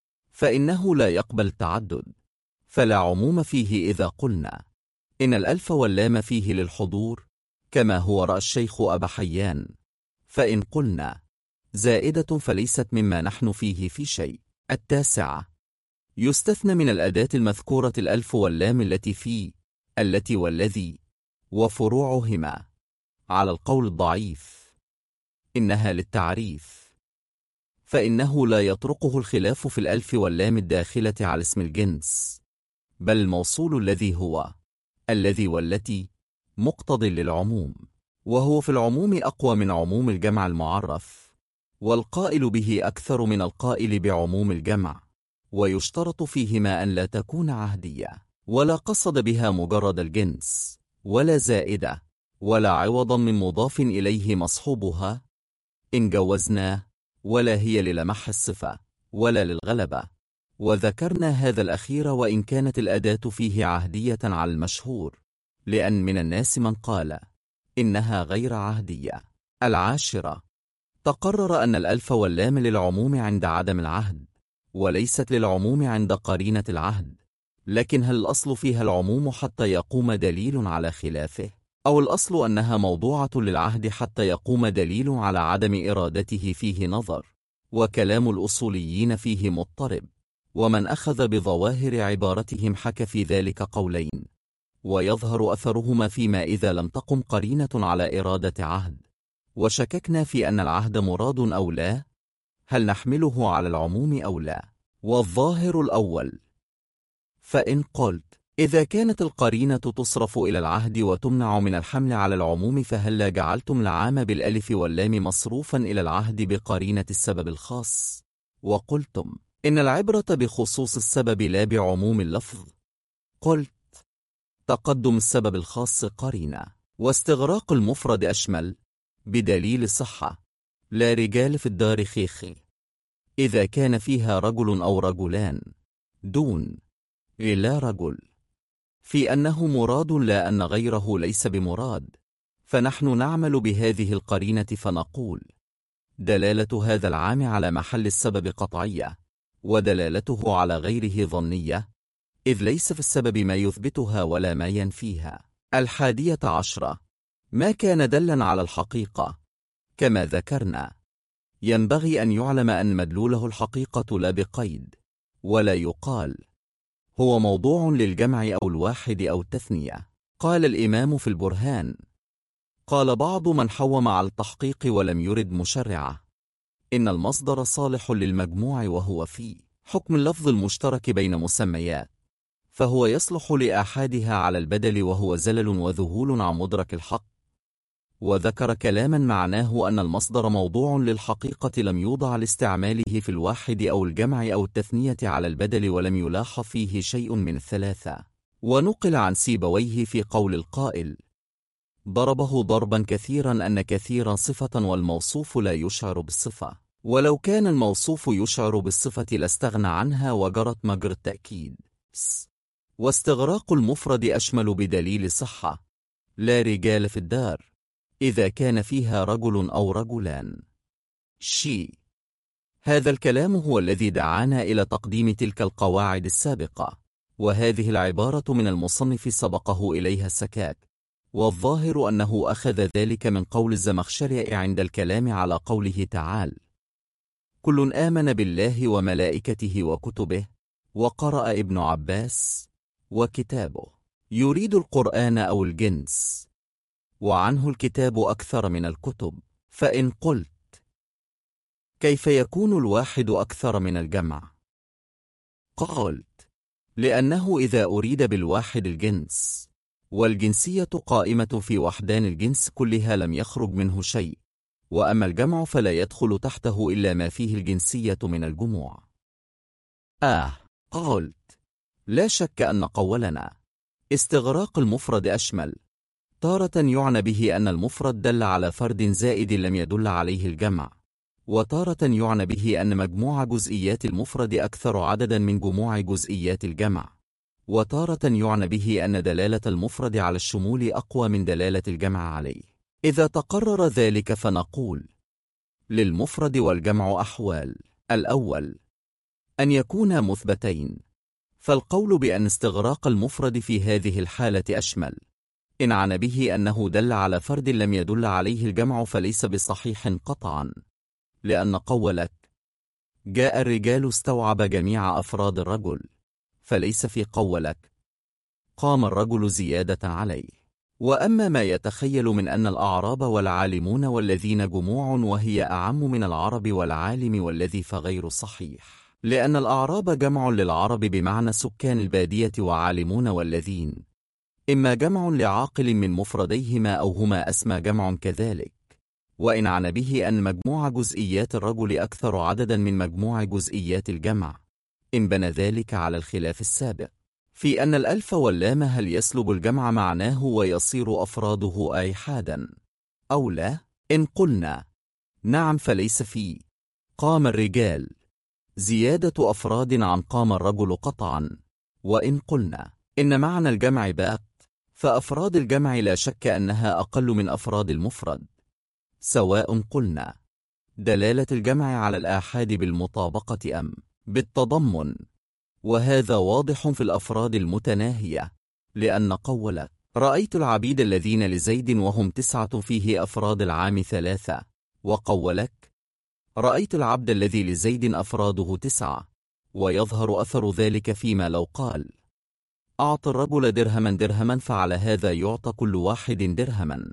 فإنه لا يقبل تعدد، فلا عموم فيه إذا قلنا إن الألف واللام فيه للحضور كما هو رأى الشيخ أبا حيان. فإن قلنا زائدة فليست مما نحن فيه في شيء. 9. يستثنى من الأداة المذكورة الألف واللام التي في التي والذي وفروعهما على القول الضعيف إنها للتعريف، فإنه لا يطرقه الخلاف في الألف واللام الداخلة على اسم الجنس، بل الموصول الذي هو الذي والتي مقتض للعموم، وهو في العموم أقوى من عموم الجمع المعرف، والقائل به أكثر من القائل بعموم الجمع. ويشترط فيهما أن لا تكون عهدية، ولا قصد بها مجرد الجنس، ولا زائدة، ولا عوضا من مضاف إليه مصحوبها إن جوزناه، ولا هي للمح الصفة ولا للغلبة. وذكرنا هذا الأخير وإن كانت الأداة فيه عهدية على المشهور، لأن من الناس من قال إنها غير عهدية. 10. تقرر أن الألف واللام للعموم عند عدم العهد، وليست للعموم عند قرينة العهد. لكن هل الأصل فيها العموم حتى يقوم دليل على خلافه، أو الأصل أنها موضوعة للعهد حتى يقوم دليل على عدم إرادته؟ فيه نظر، وكلام الأصوليين فيه مضطرب، ومن أخذ بظواهر عبارتهم حكى في ذلك قولين، ويظهر أثرهما فيما إذا لم تقم قرينة على إرادة عهد. وشككنا في أن العهد مراد أو لا، هل نحمله على العموم أو لا؟ والظاهر الأول. فإن قلت إذا كانت القرينة تصرف إلى العهد وتمنع من الحمل على العموم، فهلا جعلتم العام بالألف واللام مصروفا إلى العهد بقرينة السبب الخاص، وقلتم إن العبرة بخصوص السبب لا بعموم اللفظ؟ قلت تقدم السبب الخاص قرينة، واستغراق المفرد أشمل، بدليل صحة لا رجال في الدار خيخي إذا كان فيها رجل أو رجلان، دون لا رجل، في أنه مراد لا أن غيره ليس بمراد، فنحن نعمل بهذه القرينة فنقول: دلالة هذا العام على محل السبب قطعية، ودلالته على غيره ظنية، إذ ليس في السبب ما يثبتها ولا ما ينفيها. 11 ما كان دلا على الحقيقة كما ذكرنا، ينبغي أن يعلم أن مدلوله الحقيقة لا بقيد، ولا يقال هو موضوع للجمع أو الواحد أو التثنية. قال الإمام في البرهان: قال بعض من حوم على التحقيق ولم يرد مشرعة: إن المصدر صالح للمجموع وهو في حكم اللفظ المشترك بين مسميات، فهو يصلح لآحادها على البدل، وهو زلل وذهول عن مدرك الحق. وذكر كلاما معناه أن المصدر موضوع للحقيقة لم يوضع لاستعماله في الواحد أو الجمع أو التثنية على البدل، ولم يلاح فيه شيء من الثلاثة. ونقل عن سيبويه في قول القائل: ضربه ضربا كثيرا أن كثيرا صفة والموصوف لا يشعر بالصفة، ولو كان الموصوف يشعر بالصفة لاستغنى عنها وجرت مجرى التأكيد. واستغراق المفرد أشمل بدليل صحة: لا رجال في الدار، إذا كان فيها رجل أو رجلان. هذا الكلام هو الذي دعانا إلى تقديم تلك القواعد السابقة، وهذه العبارة من المصنف سبقه إليها السكاك، والظاهر أنه أخذ ذلك من قول الزمخشري عند الكلام على قوله تعالى: كل آمن بالله وملائكته وكتبه، وقرأ ابن عباس: وكتابه، يريد القرآن أو الجنس، وعنه الكتاب أكثر من الكتب. فإن قلت: كيف يكون الواحد أكثر من الجمع؟ قلت: لأنه إذا أريد بالواحد الجنس، والجنسية قائمة في وحدان الجنس كلها، لم يخرج منه شيء، وأما الجمع فلا يدخل تحته إلا ما فيه الجنسية من الجموع. قلت: لا شك أن قولنا استغراق المفرد أشمل، تارة يعنى به أن المفرد دل على فرد زائد لم يدل عليه الجمع، وتارة يعنى به أن مجموع جزئيات المفرد أكثر عددا من جموع جزئيات الجمع، وتارة يعنى به أن دلالة المفرد على الشمول أقوى من دلالة الجمع عليه. إذا تقرر ذلك فنقول: للمفرد والجمع أحوال: الأول أن يكونا مثبتين، فالقول بأن استغراق المفرد في هذه الحالة أشمل، إن عنى به أنه دل على فرد لم يدل عليه الجمع فليس بصحيح قطعا، لأن قولك جاء الرجال استوعب جميع أفراد الرجل، فليس في قولك قام الرجل زيادة عليه. وأما ما يتخيل من أن الأعراب والعالمون والذين جموع وهي أعم من العرب والعالم والذي فغير صحيح، لأن الأعراب جمع للعرب بمعنى سكان البادية، وعالمون والذين إما جمع لعاقل من مفرديهما أو هما أسمى جمع كذلك. وإن عنى به أن مجموع جزئيات الرجل أكثر عددا من مجموع جزئيات الجمع، إن بنى ذلك على الخلاف السابق في أن الألف واللام هل يسلب الجمع معناه ويصير أفراده آحادا أو لا. إن قلنا نعم فليس في قام الرجال زيادة أفراد عن قام الرجل قطعا. وإن قلنا إن معنى الجمع باق، فأفراد الجمع لا شك أنها أقل من أفراد المفرد، سواء قلنا دلالة الجمع على الآحاد بالمطابقة أم بالتضمن، وهذا واضح في الأفراد المتناهية، لأن قولك رأيت العبيد الذين لزيد وهم 9 فيه أفراد العام 3، وقولك رأيت العبد الذي لزيد أفراده 9، ويظهر أثر ذلك فيما لو قال أعط الرجل درهما درهما، فعلى هذا يعطى كل واحد درهما،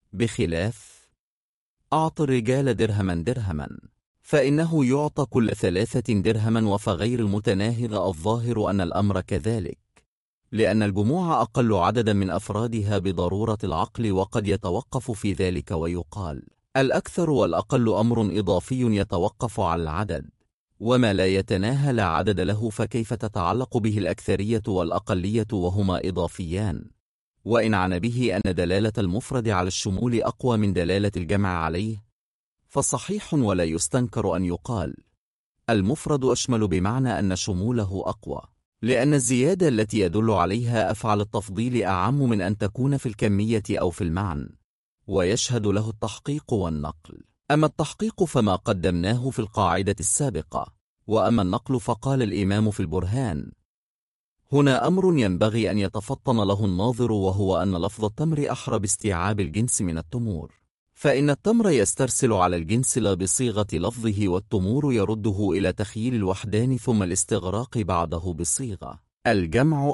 بخلاف أعط الرجال درهما درهما، فإنه يعطى كل 3 درهما. وفغير المتناهض الظاهر أن الأمر كذلك، لأن الجموع أقل عددا من أفرادها بضرورة العقل، وقد يتوقف في ذلك ويقال الأكثر والأقل أمر إضافي يتوقف على العدد، وما لا يتناهى لا عدد له، فكيف تتعلق به الأكثرية والأقلية وهما إضافيان؟ وإن عنى به أن دلالة المفرد على الشمول أقوى من دلالة الجمع عليه، فصحيح ولا يستنكر أن يقال المفرد أشمل، بمعنى أن شموله أقوى. لأن الزيادة التي يدل عليها أفعل التفضيل أعم من أن تكون في الكمية أو في المعنى، ويشهد له التحقيق والنقل. أما التحقيق فما قدمناه في القاعدة السابقة، وأما النقل فقال الإمام في البرهان: هنا أمر ينبغي أن يتفطن له الناظر، وهو أن لفظ التمر أحرى باستيعاب الجنس من التمور، فإن التمر يسترسل على الجنس لا بصيغة لفظه، والتمور يرده إلى تخييل الوحدان ثم الاستغراق بعده بصيغة الجمع.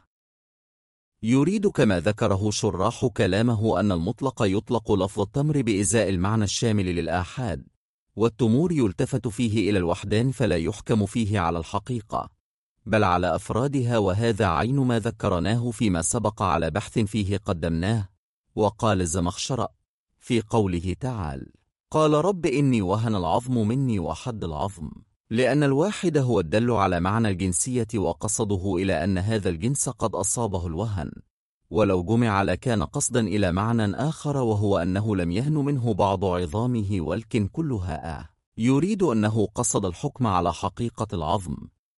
يريد كما ذكره شراح كلامه أن المطلق يطلق لفظ التمر بإزاء المعنى الشامل للآحاد، والتمور يلتفت فيه إلى الوحدان فلا يحكم فيه على الحقيقة بل على أفرادها، وهذا عين ما ذكرناه فيما سبق على بحث فيه قدمناه. وقال الزمخشري في قوله تعالى: قال رب إني وهن العظم مني وحد العظم، لأن الواحد هو الدل على معنى الجنسية، وقصده إلى أن هذا الجنس قد أصابه الوهن، ولو جمع لكان قصدا إلى معنى آخر، وهو أنه لم يهن منه بعض عظامه ولكن كلها يريد أنه قصد الحكم على حقيقة العظم،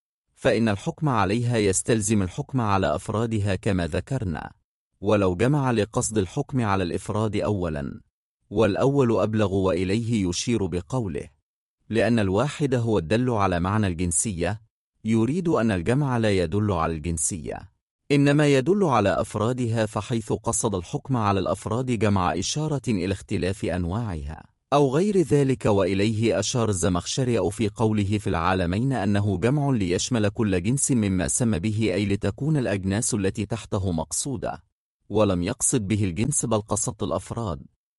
فإن الحكم عليها يستلزم الحكم على أفرادها كما ذكرنا، ولو جمع لقصد الحكم على الإفراد أولا، والأول أبلغ، وإليه يشير بقوله: لأن الواحد هو الدل على معنى الجنسية، يريد أن الجمع لا يدل على الجنسية، إنما يدل على أفرادها، فحيث قصد الحكم على الأفراد جمع إشارة إلى اختلاف أنواعها أو غير ذلك. وإليه أشار الزمخشري في قوله في العالمين أنه جمع ليشمل كل جنس مما سمى به، أي لتكون الأجناس التي تحته مقصودة، ولم يقصد به الجنس بل قصد الأفراد.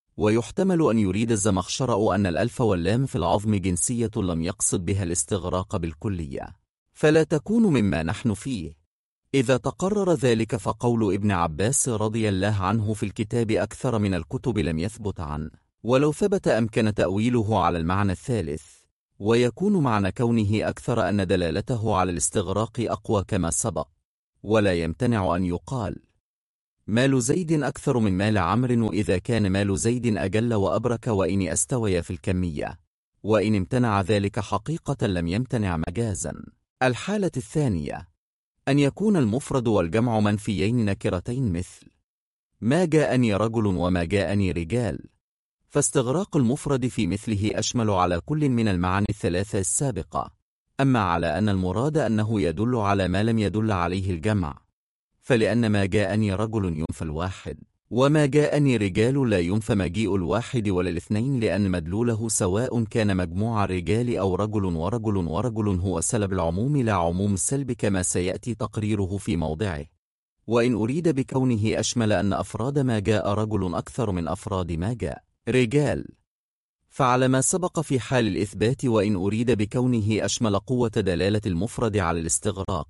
ويحتمل أن يريد الزمخشري أن الألف واللام في العظم جنسية لم يقصد بها الاستغراق بالكلية، فلا تكون مما نحن فيه. إذا تقرر ذلك فقول ابن عباس رضي الله عنه في الكتاب أكثر من الكتب لم يثبت عنه، ولو ثبت أمكن تأويله على المعنى الثالث، ويكون معنى كونه أكثر أن دلالته على الاستغراق أقوى كما سبق. ولا يمتنع أن يقال: مال زيد أكثر من مال عمرو، إذا كان مال زيد أجل وأبرك وإن استوي في الكمية، وإن امتنع ذلك حقيقة لم يمتنع مجازا. الحالة الثانية أن يكون المفرد والجمع منفيين نكرتين، مثل ما جاءني رجل وما جاءني رجال، فاستغراق المفرد في مثله أشمل على كل من المعاني الثلاثة السابقة. أما على أن المراد أنه يدل على ما لم يدل عليه الجمع، فلأن ما جاءني رجل ينفى الواحد، وما جاءني رجال لا ينفى مجيء الواحد ولا الاثنين، لأن مدلوله سواء كان مجموع الرجال أو رجل ورجل ورجل هو سلب العموم لا عموم السلب، كما سيأتي تقريره في موضعه. وإن أريد بكونه أشمل أن أفراد ما جاء رجل أكثر من أفراد ما جاء رجال، فعلى ما سبق في حال الإثبات. وإن أريد بكونه أشمل قوة دلالة المفرد على الاستغراق،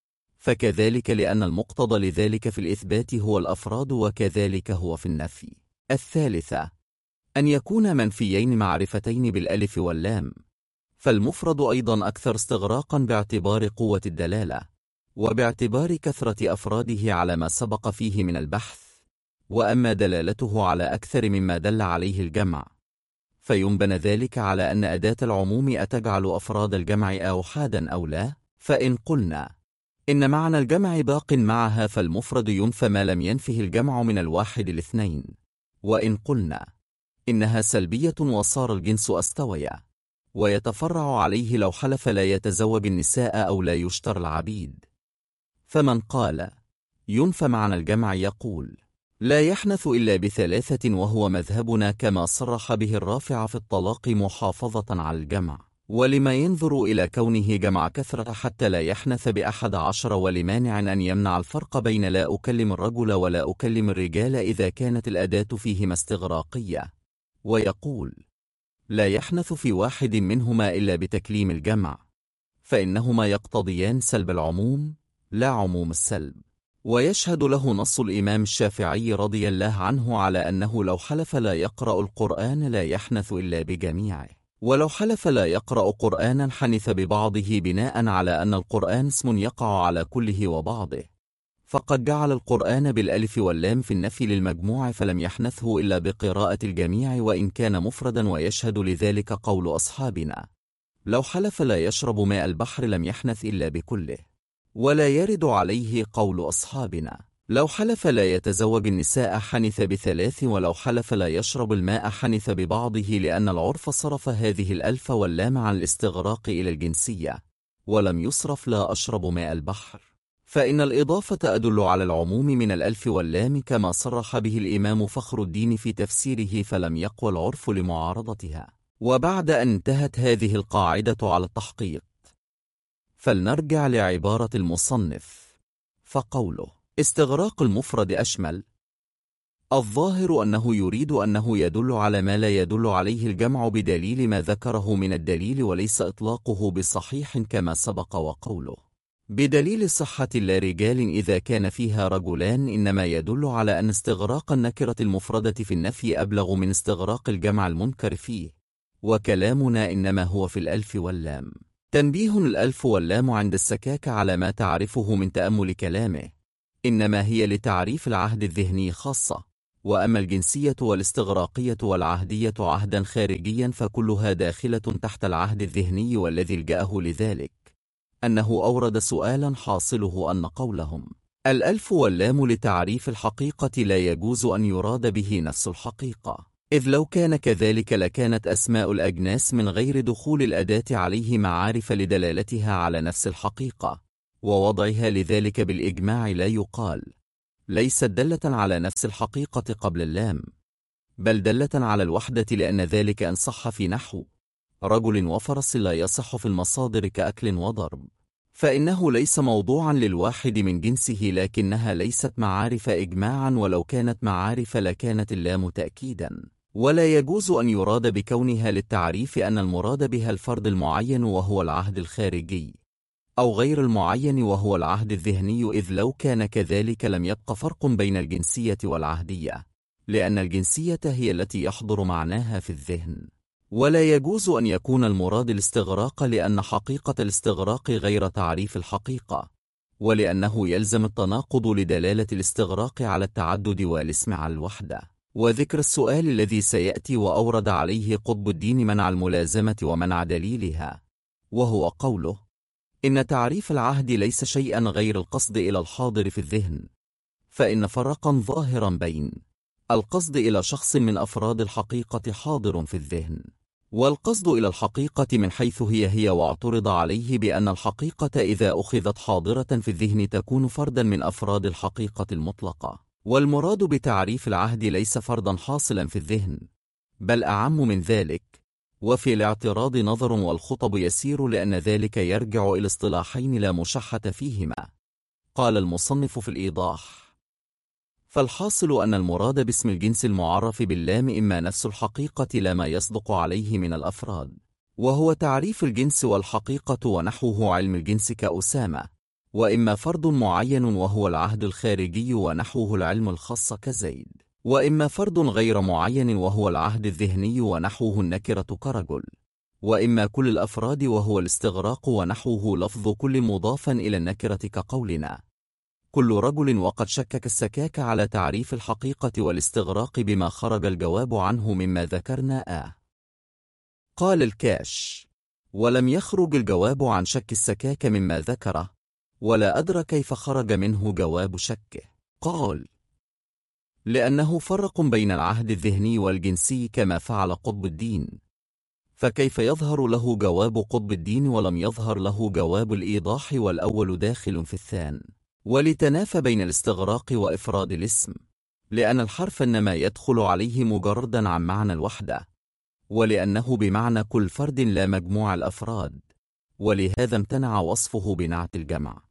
فكذلك، لأن المقتضى لذلك في الإثبات هو الأفراد، وكذلك هو في النفي. الثالثة أن يكون منفيين معرفتين بالألف واللام، فالمفرد أيضا أكثر استغراقا باعتبار قوة الدلالة، وباعتبار كثرة أفراده على ما سبق فيه من البحث. وأما دلالته على أكثر مما دل عليه الجمع، فينبنى ذلك على أن أداة العموم أتجعل أفراد الجمع أوحادا أو لا. فإن قلنا إن معنى الجمع باق معها، فالمفرد ينفى ما لم ينفه الجمع من الواحد الاثنين. وإن قلنا إنها سلبية وصار الجنس أستويا، ويتفرع عليه لو حلف لا يتزوج النساء أو لا يشتر العبيد. فمن قال ينفى معنى الجمع يقول لا يحنث إلا بثلاثة، وهو مذهبنا كما صرح به الرافع في الطلاق محافظة على الجمع، ولما ينظر إلى كونه جمع كثرة حتى لا يحنث ب11، ولمانع أن يمنع الفرق بين لا أكلم الرجل ولا أكلم الرجال إذا كانت الأداة فيهما استغراقية، ويقول لا يحنث في واحد منهما إلا بتكليم الجمع، فإنهما يقتضيان سلب العموم لا عموم السلب. ويشهد له نص الإمام الشافعي رضي الله عنه على أنه لو حلف لا يقرأ القرآن لا يحنث إلا بجميعه، ولو حلف لا يقرأ قرآنا حنث ببعضه، بناء على أن القرآن اسم يقع على كله وبعضه، فقد جعل القرآن بالألف واللام في النفي للمجموع، فلم يحنثه إلا بقراءة الجميع وإن كان مفردا. ويشهد لذلك قول أصحابنا لو حلف لا يشرب ماء البحر لم يحنث إلا بكله. ولا يرد عليه قول أصحابنا: لو حلف لا يتزوج النساء حنث ب3، ولو حلف لا يشرب الماء حنث ببعضه، لأن العرف صرف هذه الألف واللام عن الاستغراق إلى الجنسية، ولم يصرف لا أشرب ماء البحر، فإن الإضافة أدل على العموم من الألف واللام، كما صرح به الإمام فخر الدين في تفسيره، فلم يقوى العرف لمعارضتها. وبعد أن انتهت هذه القاعدة على التحقيق، فلنرجع لعبارة المصنف، فقوله: استغراق المفرد أشمل. الظاهر أنه يريد أنه يدل على ما لا يدل عليه الجمع بدليل ما ذكره من الدليل، وليس إطلاقه بصحيح كما سبق، وقوله بدليل صحة لا رجال إذا كان فيها رجلان إنما يدل على أن استغراق النكرة المفردة في النفي أبلغ من استغراق الجمع المنكر فيه، وكلامنا إنما هو في الألف واللام. تنبيه: الألف واللام عند السكاكة على ما تعرفه من تأمل كلامه إنما هي لتعريف العهد الذهني خاصة، وأما الجنسية والاستغراقية والعهدية عهدا خارجيا فكلها داخلة تحت العهد الذهني، والذي الجأه لذلك أنه أورد سؤالا حاصله أن قولهم الألف واللام لتعريف الحقيقة لا يجوز أن يراد به نفس الحقيقة، إذ لو كان كذلك لكانت أسماء الأجناس من غير دخول الأداة عليه معارف لدلالتها على نفس الحقيقة، ووضعها لذلك بالإجماع لا يقال ليست دالة على نفس الحقيقة قبل اللام، بل دالة على الوحدة، لأن ذلك إن صح في نحو رجل وفرس لا يصح في المصادر كأكل وضرب، فإنه ليس موضوعا للواحد من جنسه، لكنها ليست معارف إجماعا، ولو كانت معارف لكانت اللام تأكيدا. ولا يجوز أن يراد بكونها للتعريف أن المراد بها الفرد المعين وهو العهد الخارجي، أو غير المعين وهو العهد الذهني، إذ لو كان كذلك لم يبق فرق بين الجنسية والعهدية، لأن الجنسية هي التي يحضر معناها في الذهن. ولا يجوز أن يكون المراد الاستغراق، لأن حقيقة الاستغراق غير تعريف الحقيقة، ولأنه يلزم التناقض لدلالة الاستغراق على التعدد والاسم على الوحدة. وذكر السؤال الذي سيأتي، وأورد عليه قطب الدين منع الملازمة ومنع دليلها، وهو قوله: إن تعريف العهد ليس شيئا غير القصد إلى الحاضر في الذهن، فإن فرقا ظاهرا بين القصد إلى شخص من أفراد الحقيقة حاضر في الذهن، والقصد إلى الحقيقة من حيث هي، واعترض عليه بأن الحقيقة إذا أخذت حاضرة في الذهن تكون فردا من أفراد الحقيقة المطلقة، والمراد بتعريف العهد ليس فردا حاصلا في الذهن، بل أعم من ذلك. وفي الاعتراض نظر، والخطب يسير، لأن ذلك يرجع إلى اصطلاحين لا مشحة فيهما. قال المصنف في الإيضاح: فالحاصل أن المراد باسم الجنس المعرف باللام إما نفس الحقيقة لا ما يصدق عليه من الأفراد، وهو تعريف الجنس والحقيقة ونحوه علم الجنس كأسامة، وإما فرد معين وهو العهد الخارجي ونحوه العلم الخاص كزيد، وإما فرد غير معين وهو العهد الذهني ونحوه النكرة كرجل، وإما كل الأفراد وهو الاستغراق ونحوه لفظ كل مضافا إلى النكرة كقولنا كل رجل، وقد شكك السكاك على تعريف الحقيقة والاستغراق بما خرج الجواب عنه مما ذكرنا. قال الكاش: ولم يخرج الجواب عن شك السكاك مما ذكره، ولا أدرى كيف خرج منه جواب شكه. قال: لأنه فرق بين العهد الذهني والجنسي كما فعل قطب الدين، فكيف يظهر له جواب قطب الدين ولم يظهر له جواب الإيضاح، والأول داخل في الثاني. ولتنافى بين الاستغراق وإفراد الاسم، لأن الحرف إنما يدخل عليه مجردا عن معنى الوحدة، ولأنه بمعنى كل فرد لا مجموع الأفراد، ولهذا امتنع وصفه بنعت الجمع.